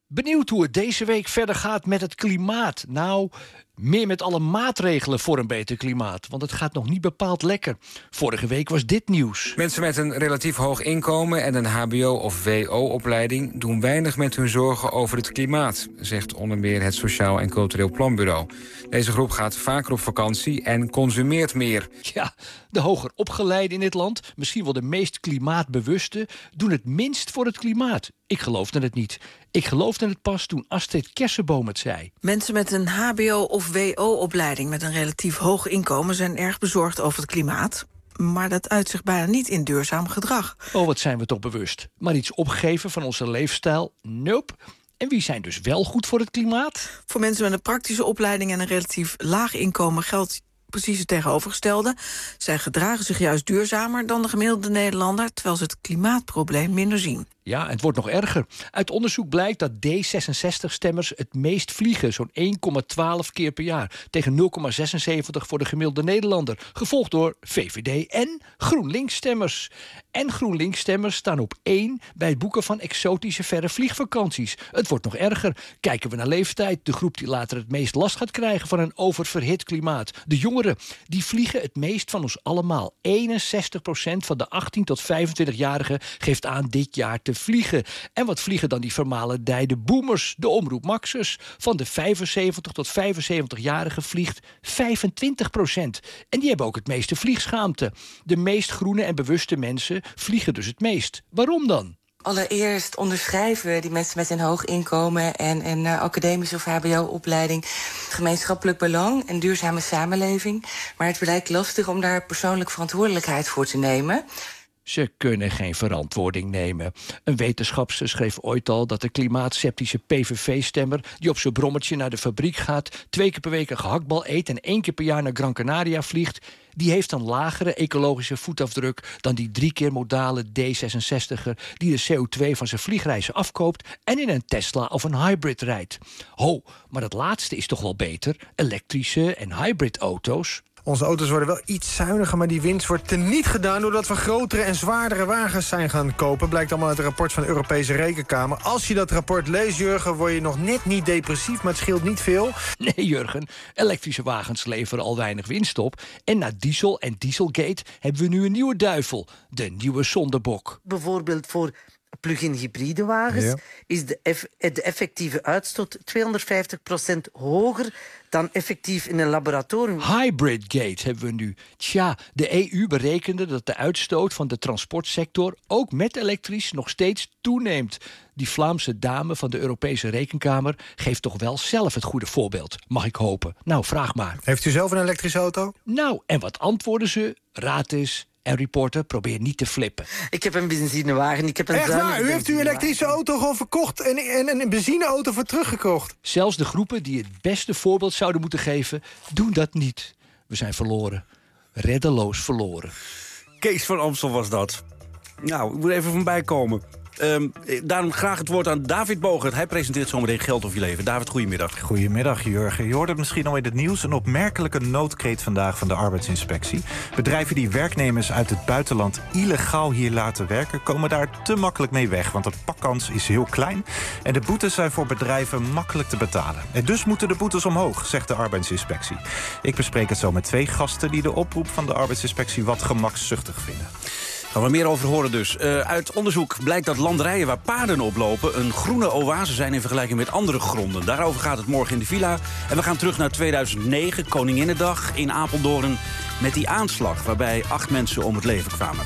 Benieuwd hoe het deze week verder gaat met het klimaat? Nou, meer met alle maatregelen voor een beter klimaat. Want het gaat nog niet bepaald lekker. Vorige week was dit nieuws. Mensen met een relatief hoog inkomen en een hbo- of W O-opleiding... doen weinig met hun zorgen over het klimaat, zegt onder meer het Sociaal en Cultureel Planbureau. Deze groep gaat vaker op vakantie en consumeert meer. Ja, de hoger opgeleiden in dit land, misschien wel de meest klimaatbewuste, doen het minst voor het klimaat. Ik geloofde het niet. Ik geloofde het pas toen Astrid Kersenboom het zei. Mensen met een hbo- of W O-opleiding met een relatief hoog inkomen zijn erg bezorgd over het klimaat. Maar dat uit zich bijna niet in duurzaam gedrag. Oh, wat zijn we toch bewust. Maar iets opgeven van onze leefstijl? Nope. En wie zijn dus wel goed voor het klimaat? Voor mensen met een praktische opleiding en een relatief laag inkomen geldt precies het tegenovergestelde. Zij gedragen zich juist duurzamer dan de gemiddelde Nederlander, terwijl ze het klimaatprobleem minder zien. Ja, het wordt nog erger. Uit onderzoek blijkt dat D zesenzestig-stemmers het meest vliegen, zo'n één komma twaalf keer per jaar, tegen nul komma zesenzeventig voor de gemiddelde Nederlander, gevolgd door V V D en GroenLinks-stemmers. En GroenLinks-stemmers staan op één bij het boeken van exotische verre vliegvakanties. Het wordt nog erger. Kijken we naar leeftijd, de groep die later het meest last gaat krijgen van een oververhit klimaat. De jongeren, die vliegen het meest van ons allemaal. eenenzestig procent van de achttien tot vijfentwintig-jarigen geeft aan dit jaar te vliegen. En wat vliegen dan die vermalendijde boomers, de omroep Maxers? Van de vijfenzeventig tot vijfenzeventig-jarigen vliegt vijfentwintig procent. En die hebben ook het meeste vliegschaamte. De meest groene en bewuste mensen vliegen dus het meest. Waarom dan? Allereerst onderschrijven die mensen met een hoog inkomen en een uh, academische of hbo-opleiding gemeenschappelijk belang en duurzame samenleving. Maar het blijkt lastig om daar persoonlijk verantwoordelijkheid voor te nemen. Ze kunnen geen verantwoording nemen. Een wetenschapster schreef ooit al dat de klimaatsceptische P V V-stemmer... die op zijn brommertje naar de fabriek gaat, twee keer per week een gehaktbal eet en één keer per jaar naar Gran Canaria vliegt, die heeft een lagere ecologische voetafdruk dan die drie keer modale D zesenzestiger... die de C O twee van zijn vliegreizen afkoopt en in een Tesla of een hybrid rijdt. Ho, maar dat laatste is toch wel beter? Elektrische en hybrid auto's. Onze auto's worden wel iets zuiniger, maar die winst wordt teniet gedaan doordat we grotere en zwaardere wagens zijn gaan kopen. Blijkt allemaal uit het rapport van de Europese Rekenkamer. Als je dat rapport leest, Jurgen, word je nog net niet depressief, maar het scheelt niet veel. Nee, Jurgen, elektrische wagens leveren al weinig winst op. En na diesel en dieselgate hebben we nu een nieuwe duivel, de nieuwe zondebok. Bijvoorbeeld voor plug-in hybride wagens ja. is de, eff de effectieve uitstoot tweehonderdvijftig procent hoger dan effectief in een laboratorium. Hybridgate hebben we nu. Tja, de E U berekende dat de uitstoot van de transportsector ook met elektrisch nog steeds toeneemt. Die Vlaamse dame van de Europese Rekenkamer geeft toch wel zelf het goede voorbeeld, mag ik hopen. Nou, vraag maar. Heeft u zelf een elektrische auto? Nou, en wat antwoorden ze? Raad eens. En reporter, probeer niet te flippen. Ik heb een benzinewagen, ik heb een Echt waar? U heeft uw elektrische auto gewoon verkocht en, en een benzineauto voor teruggekocht? Zelfs de groepen die het beste voorbeeld zouden moeten geven, doen dat niet. We zijn verloren. Reddeloos verloren. Kees van Amstel was dat. Nou, ik moet even van bijkomen. Um, daarom graag het woord aan David Bogert. Hij presenteert zometeen Geld of je leven. David, goedemiddag. Goedemiddag, Jurgen. Je hoorde het misschien al in het nieuws. Een opmerkelijke noodkreet vandaag van de arbeidsinspectie. Bedrijven die werknemers uit het buitenland illegaal hier laten werken, komen daar te makkelijk mee weg. Want de pakkans is heel klein. En de boetes zijn voor bedrijven makkelijk te betalen. En dus moeten de boetes omhoog, zegt de arbeidsinspectie. Ik bespreek het zo met twee gasten die de oproep van de arbeidsinspectie wat gemakzuchtig vinden. Gaan we meer over horen dus. Uh, uit onderzoek blijkt dat landerijen waar paarden oplopen een groene oase zijn in vergelijking met andere gronden. Daarover gaat het morgen in de villa. En we gaan terug naar tweeduizend negen, Koninginnedag in Apeldoorn, met die aanslag waarbij acht mensen om het leven kwamen.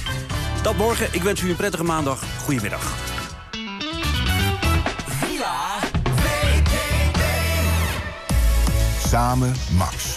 Dat morgen. Ik wens u een prettige maandag. Goedemiddag. Villa V P B. Samen Max.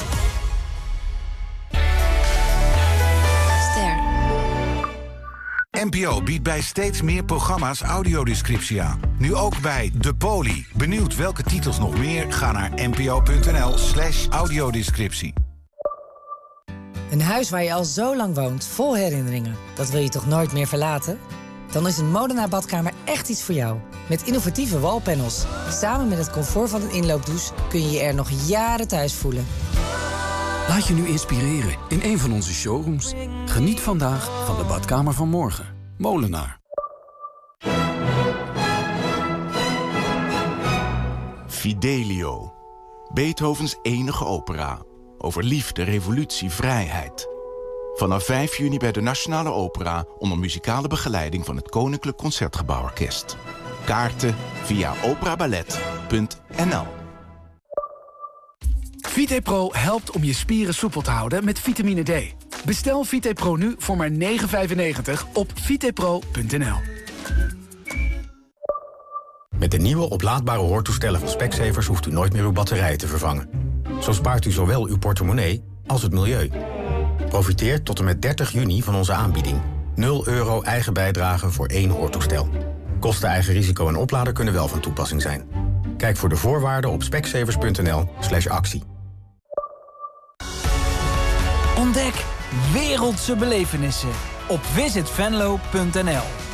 N P O biedt bij steeds meer programma's audiodescriptie aan. Nu ook bij De Poli. Benieuwd welke titels nog meer? Ga naar npo.nl slash audiodescriptie. Een huis waar je al zo lang woont, vol herinneringen. Dat wil je toch nooit meer verlaten? Dan is een Molenaar badkamer echt iets voor jou. Met innovatieve wallpanels. Samen met het comfort van een inloopdouche kun je je er nog jaren thuis voelen. Laat je nu inspireren in een van onze showrooms. Geniet vandaag van de badkamer van morgen. Molenaar. Fidelio. Beethovens enige opera. Over liefde, revolutie, vrijheid. Vanaf vijf juni bij de Nationale Opera onder muzikale begeleiding van het Koninklijk Concertgebouworkest. Kaarten via operaballet punt n l. VitePro helpt om je spieren soepel te houden met vitamine D. Bestel VitePro nu voor maar negen vijfennegentig op vitepro punt n l. Met de nieuwe oplaadbare hoortoestellen van Specsavers hoeft u nooit meer uw batterijen te vervangen. Zo spaart u zowel uw portemonnee als het milieu. Profiteer tot en met dertig juni van onze aanbieding. nul euro eigen bijdrage voor één hoortoestel. Kosten, eigen risico en oplader kunnen wel van toepassing zijn. Kijk voor de voorwaarden op specsavers punt n l slash actie. Ontdek wereldse belevenissen op visit venlo punt n l.